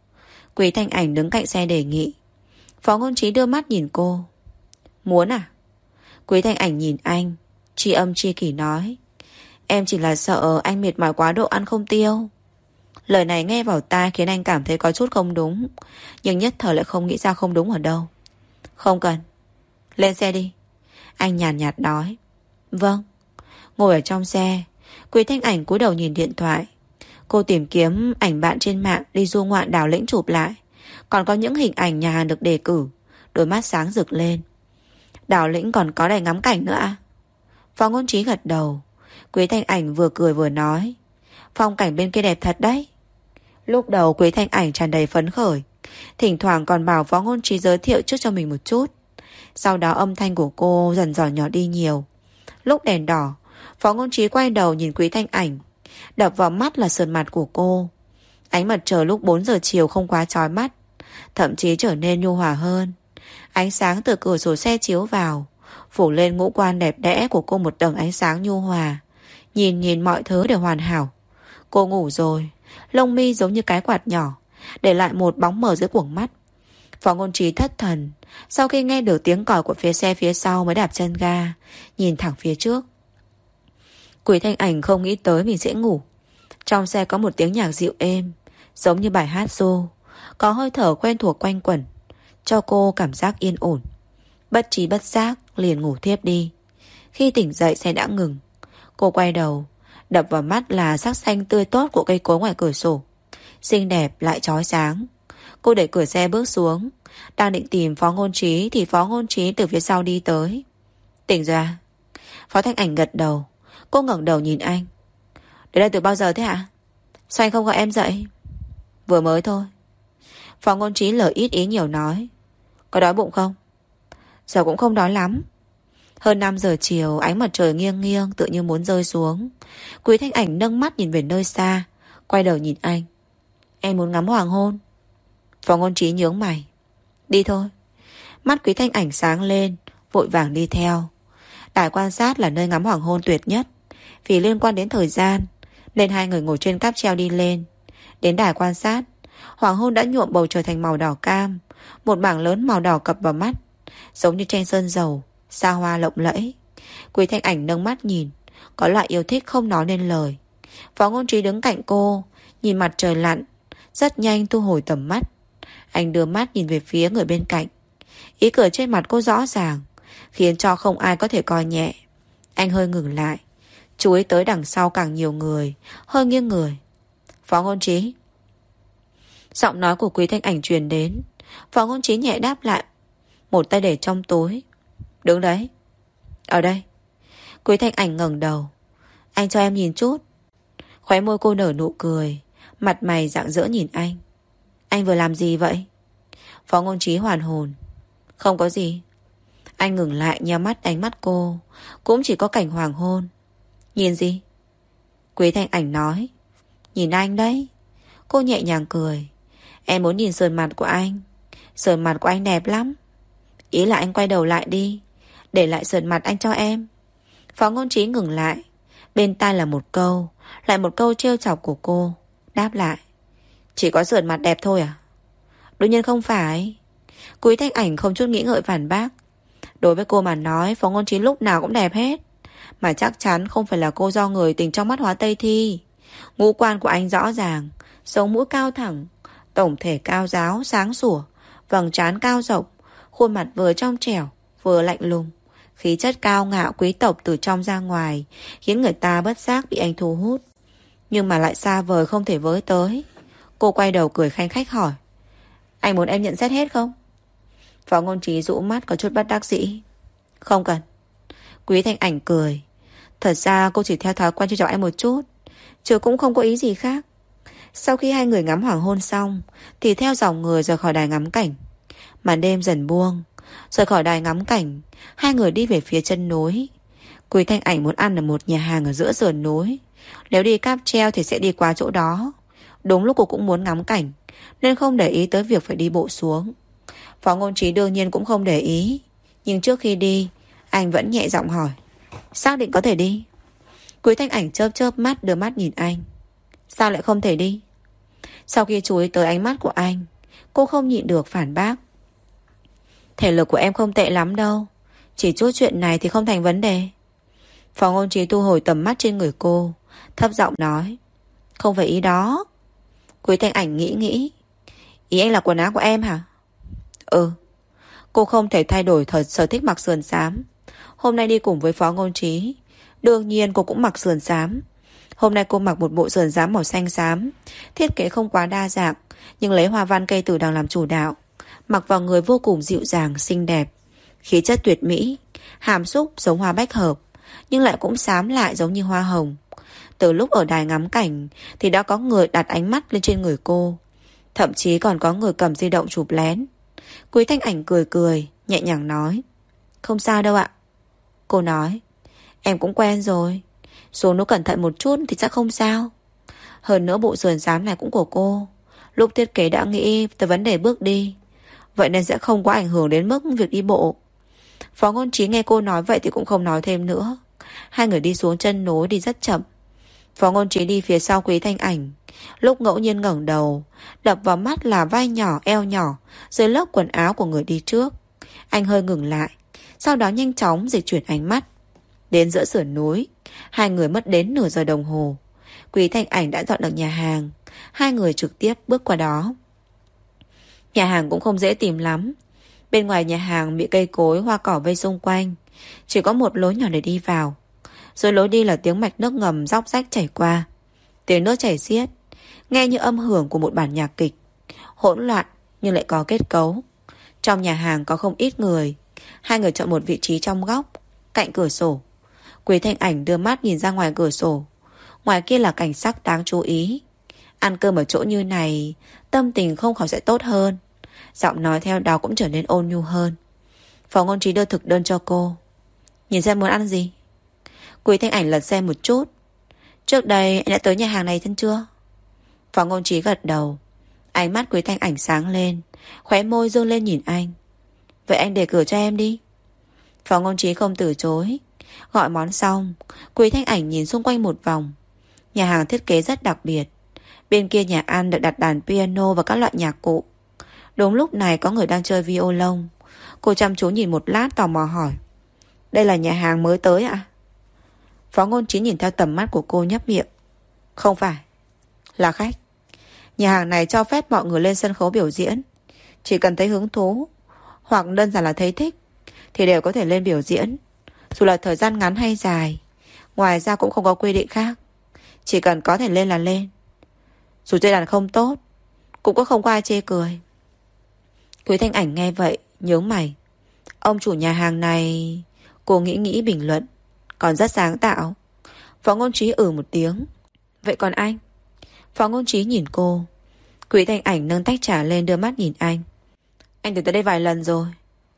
Quý Thanh Ảnh đứng cạnh xe đề nghị. Phó Ngôn Trí đưa mắt nhìn cô. Muốn à? Quý Thanh Ảnh nhìn anh, tri âm tri kỷ nói. Em chỉ là sợ anh mệt mỏi quá độ ăn không tiêu. Lời này nghe vào tai khiến anh cảm thấy có chút không đúng, nhưng nhất thời lại không nghĩ ra không đúng ở đâu. Không cần. Lên xe đi. Anh nhàn nhạt nói. Vâng. Ngồi ở trong xe, Quý Thanh Ảnh cúi đầu nhìn điện thoại. Cô tìm kiếm ảnh bạn trên mạng đi du ngoạn đảo lĩnh chụp lại. Còn có những hình ảnh nhà hàng được đề cử. Đôi mắt sáng rực lên. Đảo lĩnh còn có để ngắm cảnh nữa à? Phó Ngôn Trí gật đầu. Quý Thanh Ảnh vừa cười vừa nói. Phong cảnh bên kia đẹp thật đấy. Lúc đầu Quý Thanh Ảnh tràn đầy phấn khởi, thỉnh thoảng còn bảo Phó Ngôn Trí giới thiệu trước cho mình một chút. Sau đó âm thanh của cô dần dần nhỏ đi nhiều. Lúc đèn đỏ, Phó Ngôn Trí quay đầu nhìn Quý Thanh Ảnh. Đập vào mắt là sườn mặt của cô. Ánh mặt trời lúc bốn giờ chiều không quá chói mắt, thậm chí trở nên nhu hòa hơn. Ánh sáng từ cửa sổ xe chiếu vào, phủ lên ngũ quan đẹp đẽ của cô một tầng ánh sáng nhu hòa. Nhìn nhìn mọi thứ đều hoàn hảo. Cô ngủ rồi, lông mi giống như cái quạt nhỏ, để lại một bóng mờ dưới cuồng mắt. Phó Ngôn Trí thất thần. Sau khi nghe được tiếng còi của phía xe phía sau mới đạp chân ga, nhìn thẳng phía trước. Quý Thanh Ảnh không nghĩ tới mình sẽ ngủ. Trong xe có một tiếng nhạc dịu êm, giống như bài hát ru, có hơi thở quen thuộc quanh quẩn, cho cô cảm giác yên ổn. Bất trí bất giác liền ngủ thiếp đi. Khi tỉnh dậy xe đã ngừng. Cô quay đầu, đập vào mắt là sắc xanh tươi tốt của cây cối ngoài cửa sổ, xinh đẹp lại chói sáng. Cô đẩy cửa xe bước xuống, đang định tìm Phó Ngôn Trí thì Phó Ngôn Trí từ phía sau đi tới. Tỉnh rồi à? Phó Thanh Ảnh gật đầu. Cô ngẩng đầu nhìn anh. Đến đây từ bao giờ thế ạ? Sao anh không gọi em dậy? Vừa mới thôi. Phó Ngôn Trí lời ít ý nhiều nói. Có đói bụng không? Giờ cũng không đói lắm. Hơn năm giờ chiều, ánh mặt trời nghiêng nghiêng tự như muốn rơi xuống. Quý Thanh Ảnh nâng mắt nhìn về nơi xa, quay đầu nhìn anh. Em muốn ngắm hoàng hôn. Phó Ngôn Trí nhướng mày. Đi thôi. Mắt Quý Thanh Ảnh sáng lên, vội vàng đi theo. Đài quan sát là nơi ngắm hoàng hôn tuyệt nhất. Vì liên quan đến thời gian nên hai người ngồi trên cáp treo đi lên. Đến đài quan sát, hoàng hôn đã nhuộm bầu trời thành màu đỏ cam. Một mảng lớn màu đỏ cập vào mắt, giống như tranh sơn dầu, xa hoa lộng lẫy. Quý Thanh Ảnh nâng mắt nhìn, có loại yêu thích không nói nên lời. Phó Ngôn Trí đứng cạnh cô, nhìn mặt trời lặn, rất nhanh thu hồi tầm mắt. Anh đưa mắt nhìn về phía người bên cạnh. Ý cười trên mặt cô rõ ràng, khiến cho không ai có thể coi nhẹ. Anh hơi ngừng lại, chú ý tới đằng sau càng nhiều người, hơi nghiêng người. Phó Ngôn Trí. Giọng nói của Quý Thanh Ảnh truyền đến. Phó Ngôn Trí nhẹ đáp lại, một tay để trong túi. Đứng đấy. Ở đây. Quý Thanh Ảnh ngẩng đầu. Anh cho em nhìn chút. Khóe môi cô nở nụ cười, mặt mày rạng rỡ nhìn anh. Anh vừa làm gì vậy? Phó Ngôn Trí hoàn hồn. Không có gì. Anh ngừng lại nheo mắt ánh mắt cô. Cũng chỉ có cảnh hoàng hôn. Nhìn gì? Quý Thanh Ảnh nói. Nhìn anh đấy. Cô nhẹ nhàng cười. Em muốn nhìn sườn mặt của anh. Sườn mặt của anh đẹp lắm. Ý là anh quay đầu lại đi, để lại sườn mặt anh cho em. Phó Ngôn Trí ngừng lại. Bên tai là một câu, lại một câu trêu chọc của cô. Đáp lại. Chỉ có sườn mặt đẹp thôi à? Đương nhiên không phải. Quý Thanh Ảnh không chút nghĩ ngợi phản bác. Đối với cô mà nói, Phó Ngôn Trí lúc nào cũng đẹp hết. Mà chắc chắn không phải là cô do người tình trong mắt hóa Tây thi. Ngũ quan của anh rõ ràng, sống mũi cao thẳng, tổng thể cao ráo, sáng sủa, vầng trán cao rộng, khuôn mặt vừa trong trẻo, vừa lạnh lùng. Khí chất cao ngạo quý tộc từ trong ra ngoài, khiến người ta bất giác bị anh thu hút. Nhưng mà lại xa vời không thể với tới. Cô quay đầu cười khanh khách hỏi. Anh muốn em nhận xét hết không? Phó Ngôn Trí rũ mắt có chút bất đắc dĩ. Không cần. Quý Thanh Ảnh cười. Thật ra cô chỉ theo thói quen trêu chọc anh một chút, chứ cũng không có ý gì khác. Sau khi hai người ngắm hoàng hôn xong, thì theo dòng người rời khỏi đài ngắm cảnh. Màn đêm dần buông. Rời khỏi đài ngắm cảnh, hai người đi về phía chân núi. Quý Thanh Ảnh muốn ăn ở một nhà hàng ở giữa sườn núi. Nếu đi cáp treo thì sẽ đi qua chỗ đó. Đúng lúc cô cũng muốn ngắm cảnh, nên không để ý tới việc phải đi bộ xuống. Phó Ngôn Trí đương nhiên cũng không để ý. Nhưng trước khi đi, anh vẫn nhẹ giọng hỏi. Xác định có thể đi? Quý Thanh Ảnh chớp chớp mắt, đưa mắt nhìn anh. Sao lại không thể đi? Sau khi chú ý tới ánh mắt của anh, cô không nhịn được phản bác. Thể lực của em không tệ lắm đâu. Chỉ chút chuyện này thì không thành vấn đề. Phó Ngôn Trí thu hồi tầm mắt trên người cô, thấp giọng nói. Không phải ý đó. Quý Thanh Ảnh nghĩ nghĩ. Ý anh là quần áo của em hả? Ừ. Cô không thể thay đổi thời sở thích mặc sườn xám. Hôm nay đi cùng với Phó Ngôn Trí, đương nhiên cô cũng mặc sườn xám. Hôm nay cô mặc một bộ sườn xám màu xanh xám. Thiết kế không quá đa dạng, nhưng lấy hoa văn cây tử đằng làm chủ đạo. Mặc vào người vô cùng dịu dàng, xinh đẹp. Khí chất tuyệt mỹ. Hàm xúc giống hoa bách hợp, nhưng lại cũng xám lại giống như hoa hồng. Từ lúc ở đài ngắm cảnh thì đã có người đặt ánh mắt lên trên người cô. Thậm chí còn có người cầm di động chụp lén. Quý Thanh Ảnh cười cười, nhẹ nhàng nói. Không sao đâu ạ. Cô nói. Em cũng quen rồi. Xuống nó cẩn thận một chút thì chắc không sao. Hơn nữa bộ sườn xám này cũng của cô. Lúc thiết kế đã nghĩ tới vấn đề bước đi, vậy nên sẽ không có ảnh hưởng đến mức việc đi bộ. Phó Ngôn Trí nghe cô nói vậy thì cũng không nói thêm nữa. Hai người đi xuống chân núi đi rất chậm. Phó Ngôn Trí đi phía sau Quý Thanh Ảnh. Lúc ngẫu nhiên ngẩng đầu, đập vào mắt là vai nhỏ eo nhỏ dưới lớp quần áo của người đi trước. Anh hơi ngừng lại, sau đó nhanh chóng dịch chuyển ánh mắt. Đến giữa sườn núi, hai người mất đến nửa giờ đồng hồ. Quý Thanh Ảnh đã dọn được nhà hàng. Hai người trực tiếp bước qua đó. Nhà hàng cũng không dễ tìm lắm. Bên ngoài nhà hàng bị cây cối hoa cỏ vây xung quanh, chỉ có một lối nhỏ để đi vào. Rồi lối đi là tiếng mạch nước ngầm róc rách chảy qua. Tiếng nước chảy xiết, nghe như âm hưởng của một bản nhạc kịch. Hỗn loạn nhưng lại có kết cấu. Trong nhà hàng có không ít người. Hai người chọn một vị trí trong góc, cạnh cửa sổ. Quý Thanh Ảnh đưa mắt nhìn ra ngoài cửa sổ. Ngoài kia là cảnh sắc đáng chú ý. Ăn cơm ở chỗ như này, tâm tình không khỏi sẽ tốt hơn. Giọng nói theo đó cũng trở nên ôn nhu hơn. Phó Ngôn Trí đưa thực đơn cho cô. Nhìn xem muốn ăn gì. Quý Thanh Ảnh lật xem một chút. Trước đây anh đã tới nhà hàng này thân chưa? Phó Ngôn Trí gật đầu. Ánh mắt Quý Thanh Ảnh sáng lên, khóe môi dương lên nhìn anh. Vậy anh để cửa cho em đi. Phó Ngôn Trí không từ chối. Gọi món xong, Quý Thanh Ảnh nhìn xung quanh một vòng. Nhà hàng thiết kế rất đặc biệt. Bên kia nhà ăn được đặt đàn piano và các loại nhạc cụ. Đúng lúc này có người đang chơi violon. Cô chăm chú nhìn một lát, tò mò hỏi. Đây là nhà hàng mới tới ạ? Phó Ngôn Trí nhìn theo tầm mắt của cô nhấp miệng. Không phải, là khách. Nhà hàng này cho phép mọi người lên sân khấu biểu diễn. Chỉ cần thấy hứng thú, hoặc đơn giản là thấy thích, thì đều có thể lên biểu diễn. Dù là thời gian ngắn hay dài. Ngoài ra cũng không có quy định khác. Chỉ cần có thể lên là lên. Dù chơi đàn không tốt, cũng có không có ai chê cười. Quý Thanh Ảnh nghe vậy nhướng mày. Ông chủ nhà hàng này Cô nghĩ nghĩ bình luận. Còn rất sáng tạo. Phó Ngôn Trí ừ một tiếng. Vậy còn anh? Phó Ngôn Trí nhìn cô. Quý Thanh Ảnh nâng tách trà lên đưa mắt nhìn anh. Anh từng tới đây vài lần rồi.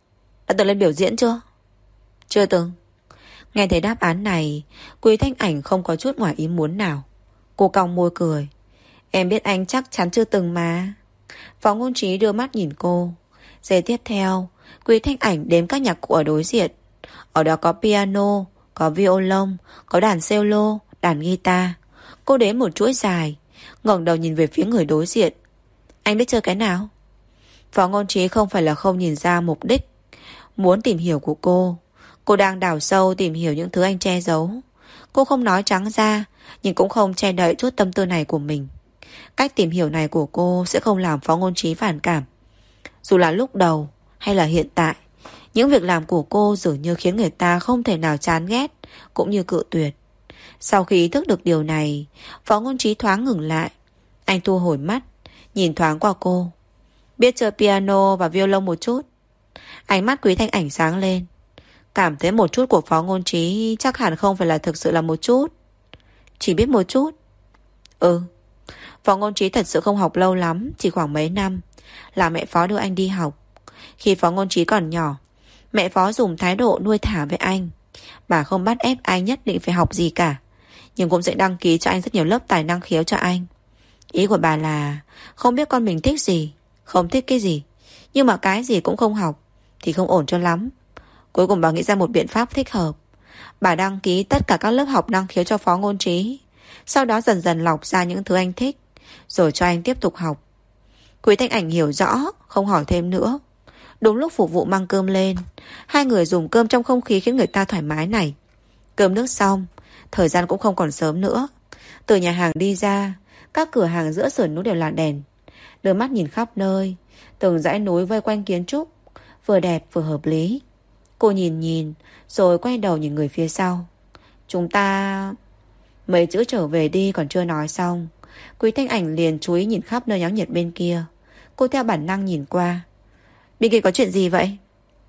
Đã từng lên biểu diễn chưa? Chưa từng. Nghe thấy đáp án này, Quý Thanh Ảnh không có chút ngoài ý muốn nào. Cô cong môi cười. Em biết anh chắc chắn chưa từng mà. Phó Ngôn Trí đưa mắt nhìn cô. Giây tiếp theo, Quý Thanh Ảnh đếm các nhạc cụ ở đối diện. Ở đó có piano, có violon, có đàn cello, đàn guitar. Cô đếm một chuỗi dài, ngẩng đầu nhìn về phía người đối diện. Anh biết chơi cái nào? Phó Ngôn Trí không phải là không nhìn ra mục đích muốn tìm hiểu của cô. Cô đang đào sâu tìm hiểu những thứ anh che giấu. Cô không nói trắng ra, nhưng cũng không che đậy chút tâm tư này của mình. Cách tìm hiểu này của cô sẽ không làm Phó Ngôn Trí phản cảm. Dù là lúc đầu hay là hiện tại, những việc làm của cô dường như khiến người ta không thể nào chán ghét cũng như cự tuyệt. Sau khi ý thức được điều này, Phó Ngôn Trí thoáng ngừng lại. Anh thu hồi mắt, nhìn thoáng qua cô. Biết chơi piano và violon một chút. Ánh mắt Quý Thanh Ảnh sáng lên. Cảm thấy một chút của Phó Ngôn Trí chắc hẳn không phải là thực sự là một chút. Chỉ biết một chút. Ừ. Phó Ngôn Trí thật sự không học lâu lắm, chỉ khoảng mấy năm. Là mẹ Phó đưa anh đi học. Khi Phó Ngôn Trí còn nhỏ, mẹ Phó dùng thái độ nuôi thả với anh. Bà không bắt ép anh nhất định phải học gì cả, nhưng cũng sẽ đăng ký cho anh rất nhiều lớp tài năng khiếu cho anh. Ý của bà là không biết con mình thích gì, không thích cái gì, nhưng mà cái gì cũng không học thì không ổn cho lắm. Cuối cùng bà nghĩ ra một biện pháp thích hợp. Bà đăng ký tất cả các lớp học năng khiếu cho Phó Ngôn Trí. Sau đó dần dần lọc ra những thứ anh thích, rồi cho anh tiếp tục học. Quý Thanh Ảnh hiểu rõ, không hỏi thêm nữa. Đúng lúc phục vụ mang cơm lên, hai người dùng cơm trong không khí khiến người ta thoải mái này. Cơm nước xong, thời gian cũng không còn sớm nữa. Từ nhà hàng đi ra, các cửa hàng giữa sườn núi đều là đèn. Đưa mắt nhìn khắp nơi, từng dãy núi vây quanh kiến trúc, vừa đẹp vừa hợp lý. Cô nhìn nhìn, rồi quay đầu nhìn người phía sau. Chúng ta... Mấy chữ trở về đi còn chưa nói xong, Quý Thanh Ảnh liền chú ý nhìn khắp nơi náo nhiệt bên kia. Cô theo bản năng nhìn qua. Bên kia có chuyện gì vậy?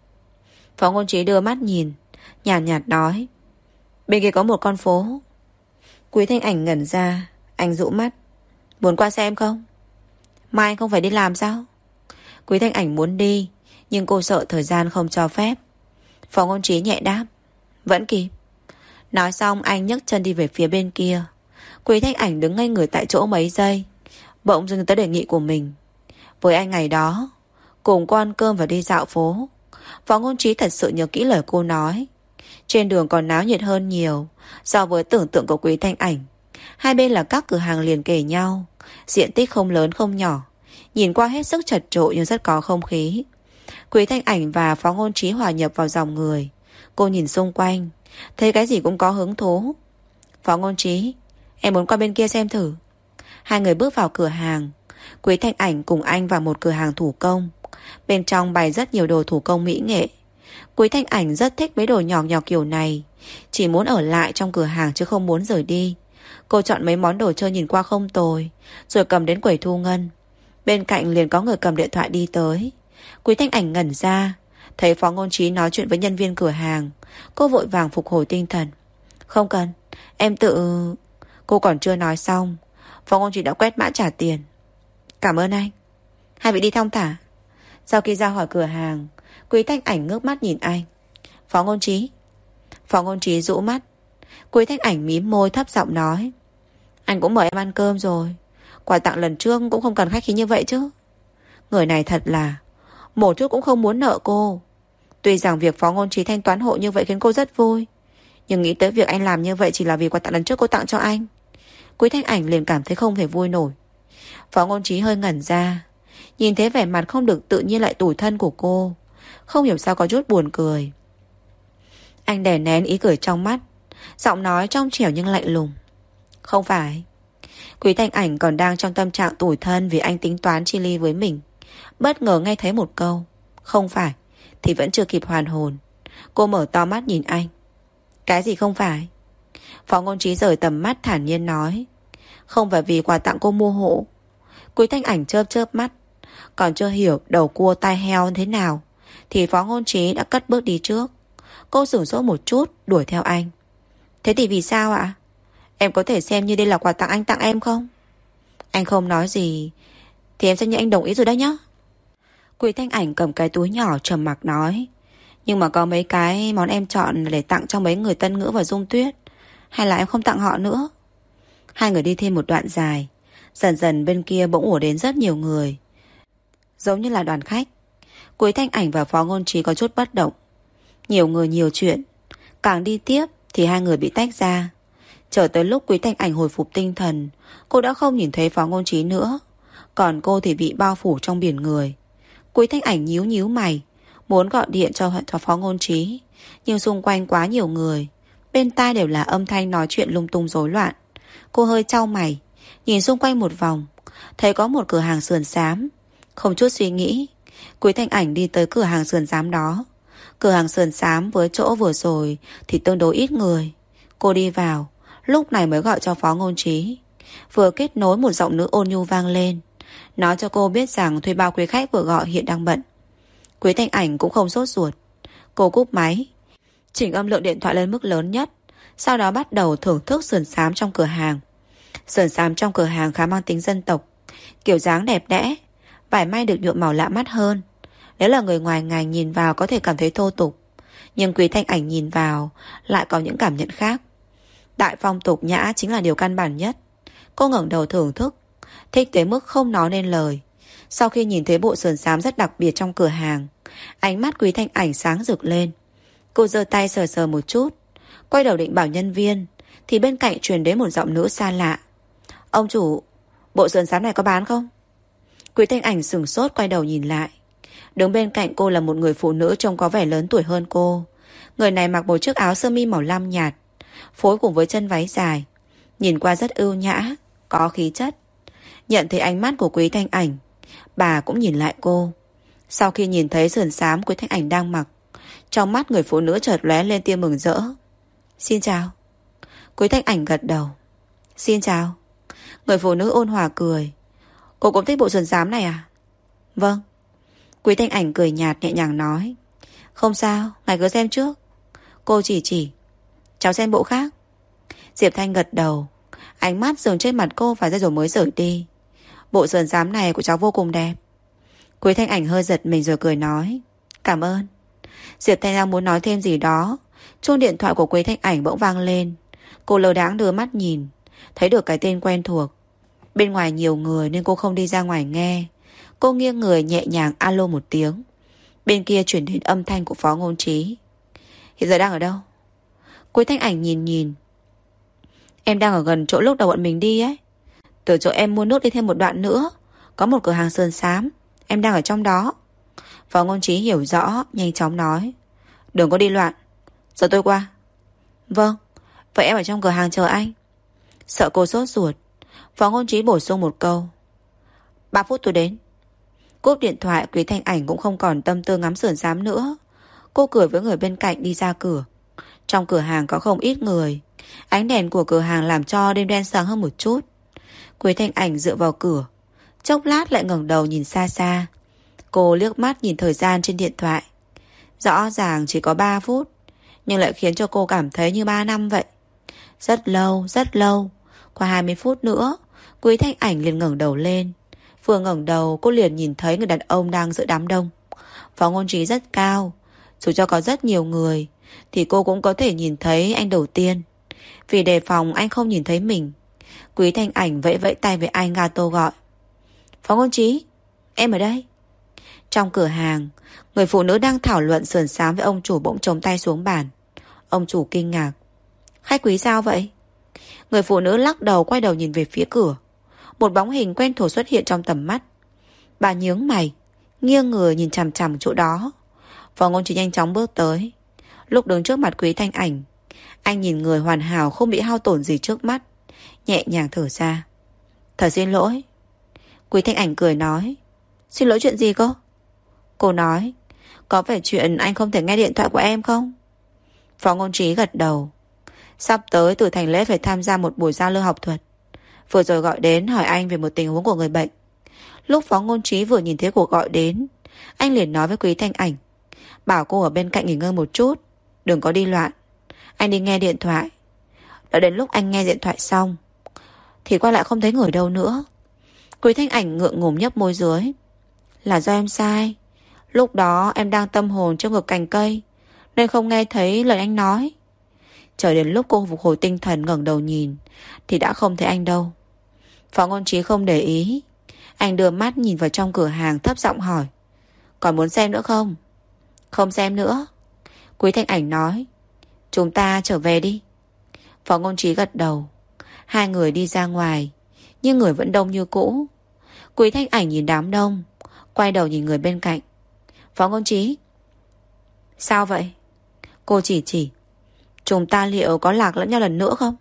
Phó Ngôn Trí đưa mắt nhìn, nhàn nhạt, nhạt nói. Bên kia có một con phố. Quý Thanh Ảnh ngẩn ra. Anh dụ mắt. Muốn qua xem không? Mai anh không phải đi làm sao? Quý Thanh Ảnh muốn đi, nhưng cô sợ thời gian không cho phép. Phó Ngôn Trí nhẹ đáp. Vẫn kịp. Nói xong anh nhấc chân đi về phía bên kia. Quý Thanh Ảnh đứng ngây người tại chỗ mấy giây, bỗng dưng tới đề nghị của mình. Với anh ngày đó, cùng cô ăn cơm và đi dạo phố. Phó Ngôn Trí thật sự nhớ kỹ lời cô nói. Trên đường còn náo nhiệt hơn nhiều so với tưởng tượng của Quý Thanh Ảnh. Hai bên là các cửa hàng liền kề nhau, diện tích không lớn không nhỏ, nhìn qua hết sức chật chội nhưng rất có không khí. Quý Thanh Ảnh và Phó Ngôn Trí hòa nhập vào dòng người. Cô nhìn xung quanh, thấy cái gì cũng có hứng thú. Phó Ngôn Trí, em muốn qua bên kia xem thử. Hai người bước vào cửa hàng. Quý Thanh Ảnh cùng anh vào một cửa hàng thủ công. Bên trong bày rất nhiều đồ thủ công mỹ nghệ. Quý Thanh Ảnh rất thích mấy đồ nhỏ nhỏ kiểu này, chỉ muốn ở lại trong cửa hàng chứ không muốn rời đi. Cô chọn mấy món đồ chơi nhìn qua không tồi, rồi cầm đến quầy thu ngân. Bên cạnh liền có người cầm điện thoại đi tới. Quý Thanh Ảnh ngẩn ra, thấy Phó Ngôn Trí nói chuyện với nhân viên cửa hàng. Cô vội vàng phục hồi tinh thần. Không cần, em tự... Cô còn chưa nói xong, Phó Ngôn Trí đã quét mã trả tiền. Cảm ơn anh. Hai vị đi thong thả. Sau khi ra khỏi cửa hàng, Quý Thanh Ảnh ngước mắt nhìn anh. Phó Ngôn Trí. Phó Ngôn Trí rũ mắt. Quý Thanh Ảnh mím môi thấp giọng nói. Anh cũng mời em ăn cơm rồi, quà tặng lần trước cũng không cần khách khí như vậy chứ. Người này thật là một chút cũng không muốn nợ cô. Tuy rằng việc Phó Ngôn Trí thanh toán hộ như vậy khiến cô rất vui, nhưng nghĩ tới việc anh làm như vậy chỉ là vì quà tặng lần trước cô tặng cho anh, Quý Thanh Ảnh liền cảm thấy không thể vui nổi. Phó Ngôn Trí hơi ngẩn ra, nhìn thấy vẻ mặt không được tự nhiên lại tủi thân của cô, không hiểu sao có chút buồn cười. Anh đè nén ý cười trong mắt, giọng nói trong trẻo nhưng lạnh lùng. Không phải. Quý Thanh Ảnh còn đang trong tâm trạng tủi thân vì anh tính toán chi ly với mình, bất ngờ nghe thấy một câu không phải thì vẫn chưa kịp hoàn hồn. Cô mở to mắt nhìn anh. Cái gì không phải? Phó Ngôn Trí rời tầm mắt thản nhiên nói. Không phải vì quà tặng cô mua hộ. Quý Thanh Ảnh chớp chớp mắt, còn chưa hiểu đầu cua tai heo thế nào thì Phó Ngôn Trí đã cất bước đi trước. Cô sửng sốt một chút, đuổi theo anh. Thế thì vì sao ạ? Em có thể xem như đây là quà tặng anh tặng em không? Anh không nói gì thì em sẽ nhận anh đồng ý rồi đấy nhá. Quý Thanh Ảnh cầm cái túi nhỏ trầm mặc nói. Nhưng mà có mấy cái món em chọn để tặng cho mấy người Tân Ngữ và Dung Tuyết. Hay là em không tặng họ nữa? Hai người đi thêm một đoạn dài. Dần dần bên kia bỗng ùa đến rất nhiều người, giống như là đoàn khách. Quý Thanh Ảnh và Phó Ngôn Trí có chút bất động. Nhiều người nhiều chuyện. Càng đi tiếp thì hai người bị tách ra. Chờ tới lúc Quý Thanh Ảnh hồi phục tinh thần, cô đã không nhìn thấy Phó Ngôn Trí nữa. Còn cô thì bị bao phủ trong biển người. Quý Thanh Ảnh nhíu nhíu mày, muốn gọi điện cho, cho Phó Ngôn Trí, nhưng xung quanh quá nhiều người, bên tai đều là âm thanh nói chuyện lung tung rối loạn. Cô hơi chau mày, nhìn xung quanh một vòng, thấy có một cửa hàng sườn xám. Không chút suy nghĩ, Quý Thanh Ảnh đi tới cửa hàng sườn xám đó. Cửa hàng sườn xám với chỗ vừa rồi thì tương đối ít người. Cô đi vào, lúc này mới gọi cho Phó Ngôn Trí. Vừa kết nối, một giọng nữ ôn nhu vang lên, nói cho cô biết rằng thuê bao quý khách vừa gọi hiện đang bận. Quý Thanh Ảnh cũng không sốt ruột. Cô cúp máy, chỉnh âm lượng điện thoại lên mức lớn nhất, sau đó bắt đầu thưởng thức sườn xám trong cửa hàng. Sườn xám trong cửa hàng khá mang tính dân tộc, kiểu dáng đẹp đẽ, vải may được nhuộm màu lạ mắt hơn. Nếu là người ngoài ngành nhìn vào có thể cảm thấy thô tục, nhưng Quý Thanh Ảnh nhìn vào lại có những cảm nhận khác. Đại phong tục nhã chính là điều căn bản nhất. Cô ngẩng đầu thưởng thức, thích tới mức không nói nên lời. Sau khi nhìn thấy bộ sườn xám rất đặc biệt trong cửa hàng, ánh mắt Quý Thanh Ảnh sáng rực lên. Cô giơ tay sờ sờ một chút, quay đầu định bảo nhân viên, thì bên cạnh truyền đến một giọng nữ xa lạ. Ông chủ, bộ sườn xám này có bán không? Quý Thanh Ảnh sửng sốt quay đầu nhìn lại. Đứng bên cạnh cô là một người phụ nữ trông có vẻ lớn tuổi hơn cô. Người này mặc một chiếc áo sơ mi màu lam nhạt, phối cùng với chân váy dài, nhìn qua rất ưu nhã, có khí chất. Nhận thấy ánh mắt của Quý Thanh Ảnh, bà cũng nhìn lại cô. Sau khi nhìn thấy sườn xám Quý Thanh Ảnh đang mặc, trong mắt người phụ nữ chợt lóe lên tia mừng rỡ. Xin chào. Quý Thanh Ảnh gật đầu. Xin chào. Người phụ nữ ôn hòa cười. Cô cũng thích bộ sườn xám này à? Vâng. Quý Thanh Ảnh cười nhạt nhẹ nhàng nói. Không sao, ngài cứ xem trước. Cô chỉ chỉ. Cháu xem bộ khác. Diệp Thanh gật đầu, ánh mắt dừng trên mặt cô vài giây rồi mới rời đi. Bộ sườn xám này của cháu vô cùng đẹp. Quý Thanh Ảnh hơi giật mình rồi cười nói. Cảm ơn. Diệp Thanh đang muốn nói thêm gì đó, chuông điện thoại của Quý Thanh Ảnh bỗng vang lên. Cô lơ đãng đưa mắt nhìn, thấy được cái tên quen thuộc. Bên ngoài nhiều người nên cô không đi ra ngoài nghe. Cô nghiêng người nhẹ nhàng alo một tiếng. Bên kia chuyển đến âm thanh của Phó Ngôn Trí. Hiện giờ đang ở đâu? Quý Thanh Ảnh nhìn nhìn. Em đang ở gần chỗ lúc đầu bọn mình đi ấy. Từ chỗ em mua nước đi thêm một đoạn nữa, có một cửa hàng sườn xám, em đang ở trong đó. Phó Ngôn Trí hiểu rõ, nhanh chóng nói. Đừng có đi loạn, giờ tôi qua. Vâng, vậy em ở trong cửa hàng chờ anh. Sợ cô sốt ruột, Phó Ngôn Trí bổ sung một câu. Ba phút tôi đến. Cúp điện thoại, Quý Thanh Ảnh cũng không còn tâm tư ngắm sườn xám nữa. Cô cười với người bên cạnh đi ra cửa. Trong cửa hàng có không ít người, ánh đèn của cửa hàng làm cho đêm đen sáng hơn một chút. Quý Thanh Ảnh dựa vào cửa, chốc lát lại ngẩng đầu nhìn xa xa. Cô liếc mắt nhìn thời gian trên điện thoại. Rõ ràng chỉ có ba phút, nhưng lại khiến cho cô cảm thấy như ba năm vậy. Rất lâu, rất lâu. Qua hai mươi phút nữa, Quý Thanh Ảnh liền ngẩng đầu lên. Vừa ngẩng đầu, cô liền nhìn thấy người đàn ông đang giữa đám đông. Phó Ngôn Trí rất cao, dù cho có rất nhiều người thì cô cũng có thể nhìn thấy anh đầu tiên. Vì đề phòng anh không nhìn thấy mình, Quý Thanh Ảnh vẫy vẫy tay với anh gato gọi. Phó Ngôn Trí, em ở đây. Trong cửa hàng, người phụ nữ đang thảo luận sườn xám với ông chủ bỗng chống tay xuống bàn. Ông chủ kinh ngạc. Khách quý sao vậy? Người phụ nữ lắc đầu quay đầu nhìn về phía cửa. Một bóng hình quen thuộc xuất hiện trong tầm mắt. Bà nhướng mày, nghiêng người nhìn chằm chằm chỗ đó. Phó Ngôn Trí nhanh chóng bước tới. Lúc đứng trước mặt Quý Thanh Ảnh, anh nhìn người hoàn hảo không bị hao tổn gì trước mắt, nhẹ nhàng thở ra. Thật xin lỗi. Quý Thanh Ảnh cười nói. Xin lỗi chuyện gì cơ? Cô nói. Có phải chuyện anh không thể nghe điện thoại của em không? Phó Ngôn Trí gật đầu. Sắp tới Từ Thành Lễ phải tham gia một buổi giao lưu học thuật. Vừa rồi gọi đến hỏi anh về một tình huống của người bệnh. Lúc Phó Ngôn Trí vừa nhìn thấy cuộc gọi đến, anh liền nói với Quý Thanh Ảnh, bảo cô ở bên cạnh nghỉ ngơi một chút, Đừng có đi loạn. Anh đi nghe điện thoại. Đợi đến lúc anh nghe điện thoại xong thì quay lại không thấy người đâu nữa. Quý Thanh Ảnh ngượng ngùng nhấp môi dưới. Là do em sai. Lúc đó em đang tâm hồn trong ngực cành cây nên không nghe thấy lời anh nói. Chờ đến lúc cô phục hồi tinh thần ngẩng đầu nhìn thì đã không thấy anh đâu. Phó Ngôn Trí không để ý. Anh đưa mắt nhìn vào trong cửa hàng, thấp giọng hỏi: Còn muốn xem nữa không? Không xem nữa. Quý Thanh Ảnh nói: Chúng ta trở về đi. Phó Ngôn Trí gật đầu. Hai người đi ra ngoài, nhưng người vẫn đông như cũ. Quý Thanh Ảnh nhìn đám đông, quay đầu nhìn người bên cạnh. Phó Ngôn Trí. Sao vậy? Cô chỉ chỉ. Chúng ta liệu có lạc lẫn nhau lần nữa không?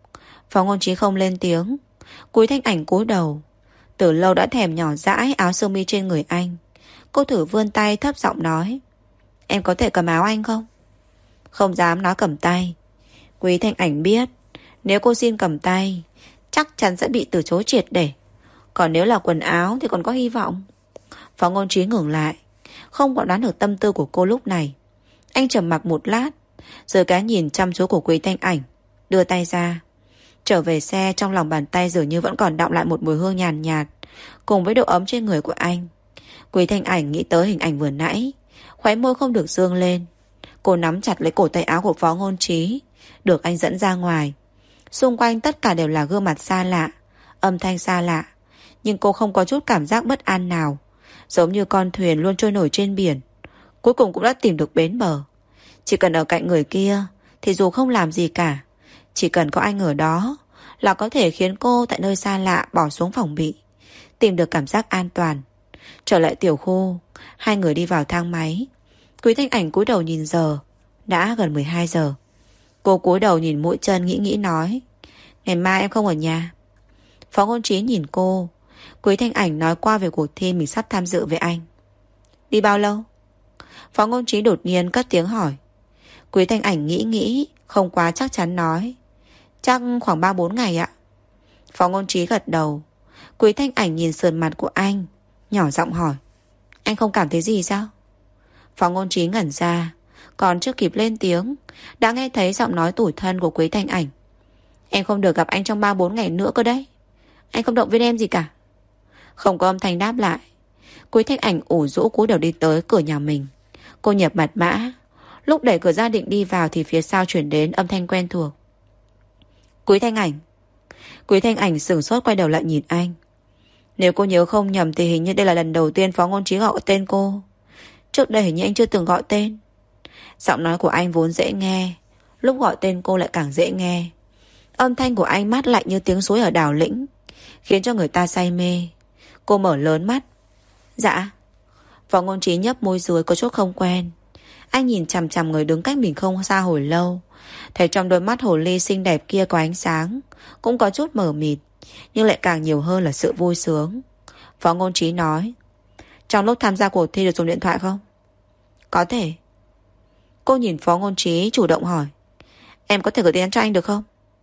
Phó Ngôn Trí không lên tiếng. Quý Thanh Ảnh cúi đầu. Từ lâu đã thèm nhỏ dãi áo sơ mi trên người anh. Cô thử vươn tay thấp giọng nói: Em có thể cầm áo anh không? Không dám nói cầm tay. Quý Thanh Ảnh biết nếu cô xin cầm tay chắc chắn sẽ bị từ chối triệt để. Còn nếu là quần áo thì còn có hy vọng. Phó Ngôn Trí ngừng lại, không còn đoán được tâm tư của cô lúc này. Anh trầm mặc một lát, rồi cái nhìn chăm chú của Quý Thanh Ảnh, đưa tay ra. Trở về xe, trong lòng bàn tay dường như vẫn còn đọng lại một mùi hương nhàn nhạt, nhạt, cùng với độ ấm trên người của anh. Quý Thanh Ảnh nghĩ tới hình ảnh vừa nãy, khóe môi không được dương lên. Cô nắm chặt lấy cổ tay áo của Phó Ngôn Trí, được anh dẫn ra ngoài. Xung quanh tất cả đều là gương mặt xa lạ, âm thanh xa lạ, nhưng cô không có chút cảm giác bất an nào. Giống như con thuyền luôn trôi nổi trên biển, cuối cùng cũng đã tìm được bến bờ. Chỉ cần ở cạnh người kia thì dù không làm gì cả, chỉ cần có anh ở đó là có thể khiến cô tại nơi xa lạ bỏ xuống phòng bị, tìm được cảm giác an toàn. Trở lại tiểu khu, hai người đi vào thang máy. Quý Thanh Ảnh cúi đầu nhìn giờ, đã gần mười hai giờ. Cô cúi đầu nhìn mũi chân, nghĩ nghĩ nói: Ngày mai em không ở nhà. Phó Ngôn Trí nhìn cô. Quý Thanh Ảnh nói qua về cuộc thi mình sắp tham dự với anh. Đi bao lâu? Phó Ngôn Trí đột nhiên cất tiếng hỏi. Quý Thanh Ảnh nghĩ nghĩ, không quá chắc chắn nói: Chắc khoảng ba bốn ngày ạ. Phó Ngôn Trí gật đầu. Quý Thanh Ảnh nhìn sườn mặt của anh, nhỏ giọng hỏi: Anh không cảm thấy gì sao? Phó Ngôn Trí ngẩn ra, còn chưa kịp lên tiếng đã nghe thấy giọng nói tủi thân của Quý Thanh Ảnh. Em không được gặp anh trong ba bốn ngày nữa cơ đấy. Anh không động viên em gì cả. Không có âm thanh đáp lại. Quý Thanh Ảnh ủ rũ cúi đầu đi tới cửa nhà mình. Cô nhập mật mã. Lúc đẩy cửa ra định đi vào thì phía sau chuyển đến âm thanh quen thuộc: Quý Thanh Ảnh. Quý Thanh Ảnh sửng sốt quay đầu lại nhìn anh. Nếu cô nhớ không nhầm thì hình như đây là lần đầu tiên Phó Ngôn Trí gọi tên cô. Trước đây hình như anh chưa từng gọi tên. Giọng nói của anh vốn dễ nghe, lúc gọi tên cô lại càng dễ nghe. Âm thanh của anh mát lạnh như tiếng suối ở đảo lĩnh, khiến cho người ta say mê. Cô mở lớn mắt. Dạ. Phó Ngôn Trí nhấp môi dưới có chút không quen. Anh nhìn chằm chằm người đứng cách mình không xa hồi lâu, thấy trong đôi mắt hồ ly xinh đẹp kia có ánh sáng, cũng có chút mờ mịt, nhưng lại càng nhiều hơn là sự vui sướng. Phó Ngôn Trí nói: Trong lúc tham gia cuộc thi được dùng điện thoại không? Có thể. Cô nhìn Phó Ngôn Trí chủ động hỏi: Em có thể gửi tin nhắn cho anh được không?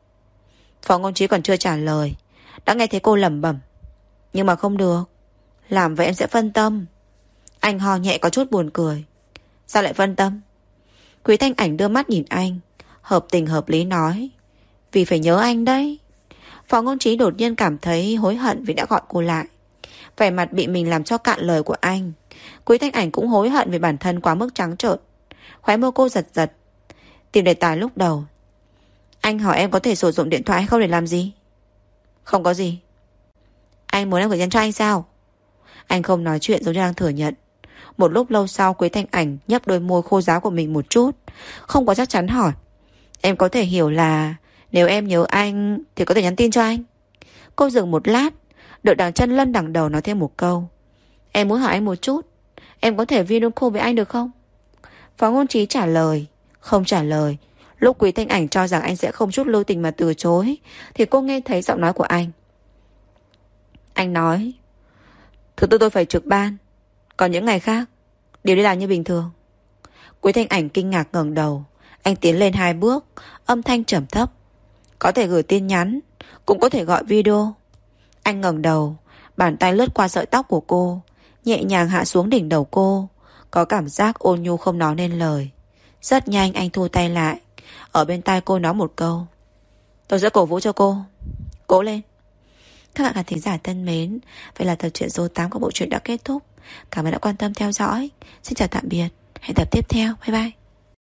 Phó Ngôn Trí còn chưa trả lời đã nghe thấy cô lẩm bẩm: Nhưng mà không được, làm vậy em sẽ phân tâm. Anh ho nhẹ có chút buồn cười. Sao lại phân tâm? Quý Thanh Ảnh đưa mắt nhìn anh, hợp tình hợp lý nói: Vì phải nhớ anh đấy. Phó Ngôn Trí đột nhiên cảm thấy hối hận vì đã gọi cô lại. Vẻ mặt bị mình làm cho cạn lời của anh. Quý Thanh Ảnh cũng hối hận vì bản thân quá mức trắng trợn. Khóe môi cô giật giật, tìm đề tài lúc đầu. Anh hỏi em có thể sử dụng điện thoại hay không để làm gì? Không có gì. Anh muốn em gửi nhắn cho anh sao? Anh không nói chuyện giống như đang thừa nhận. Một lúc lâu sau, Quý Thanh Ảnh nhấp đôi môi khô ráo của mình một chút, không có chắc chắn hỏi: Em có thể hiểu là nếu em nhớ anh thì có thể nhắn tin cho anh? Cô dừng một lát, đợi đằng chân lân đằng đầu nói thêm một câu: Em muốn hỏi anh một chút, em có thể video call với anh được không? Phó Ngôn Trí trả lời: Không trả lời. Lúc Quý Thanh Ảnh cho rằng anh sẽ không chút lưu tình mà từ chối, thì cô nghe thấy giọng nói của anh. Anh nói: Thứ tư tôi phải trực ban, còn những ngày khác đều đi làm như bình thường. Quý Thanh Ảnh kinh ngạc ngẩng đầu. Anh tiến lên hai bước, âm thanh trầm thấp: Có thể gửi tin nhắn, cũng có thể gọi video. Anh ngẩng đầu, bàn tay lướt qua sợi tóc của cô, nhẹ nhàng hạ xuống đỉnh đầu cô, có cảm giác ôn nhu không nói nên lời. Rất nhanh anh thu tay lại, ở bên tai cô nói một câu: tôi sẽ cổ vũ cho cô. Cố lên. Các bạn khán thính giả thân mến, vậy là tập truyện số tám của bộ truyện đã kết thúc. Cảm ơn đã quan tâm theo dõi. Xin chào tạm biệt. Hẹn tập tiếp theo. Bye bye.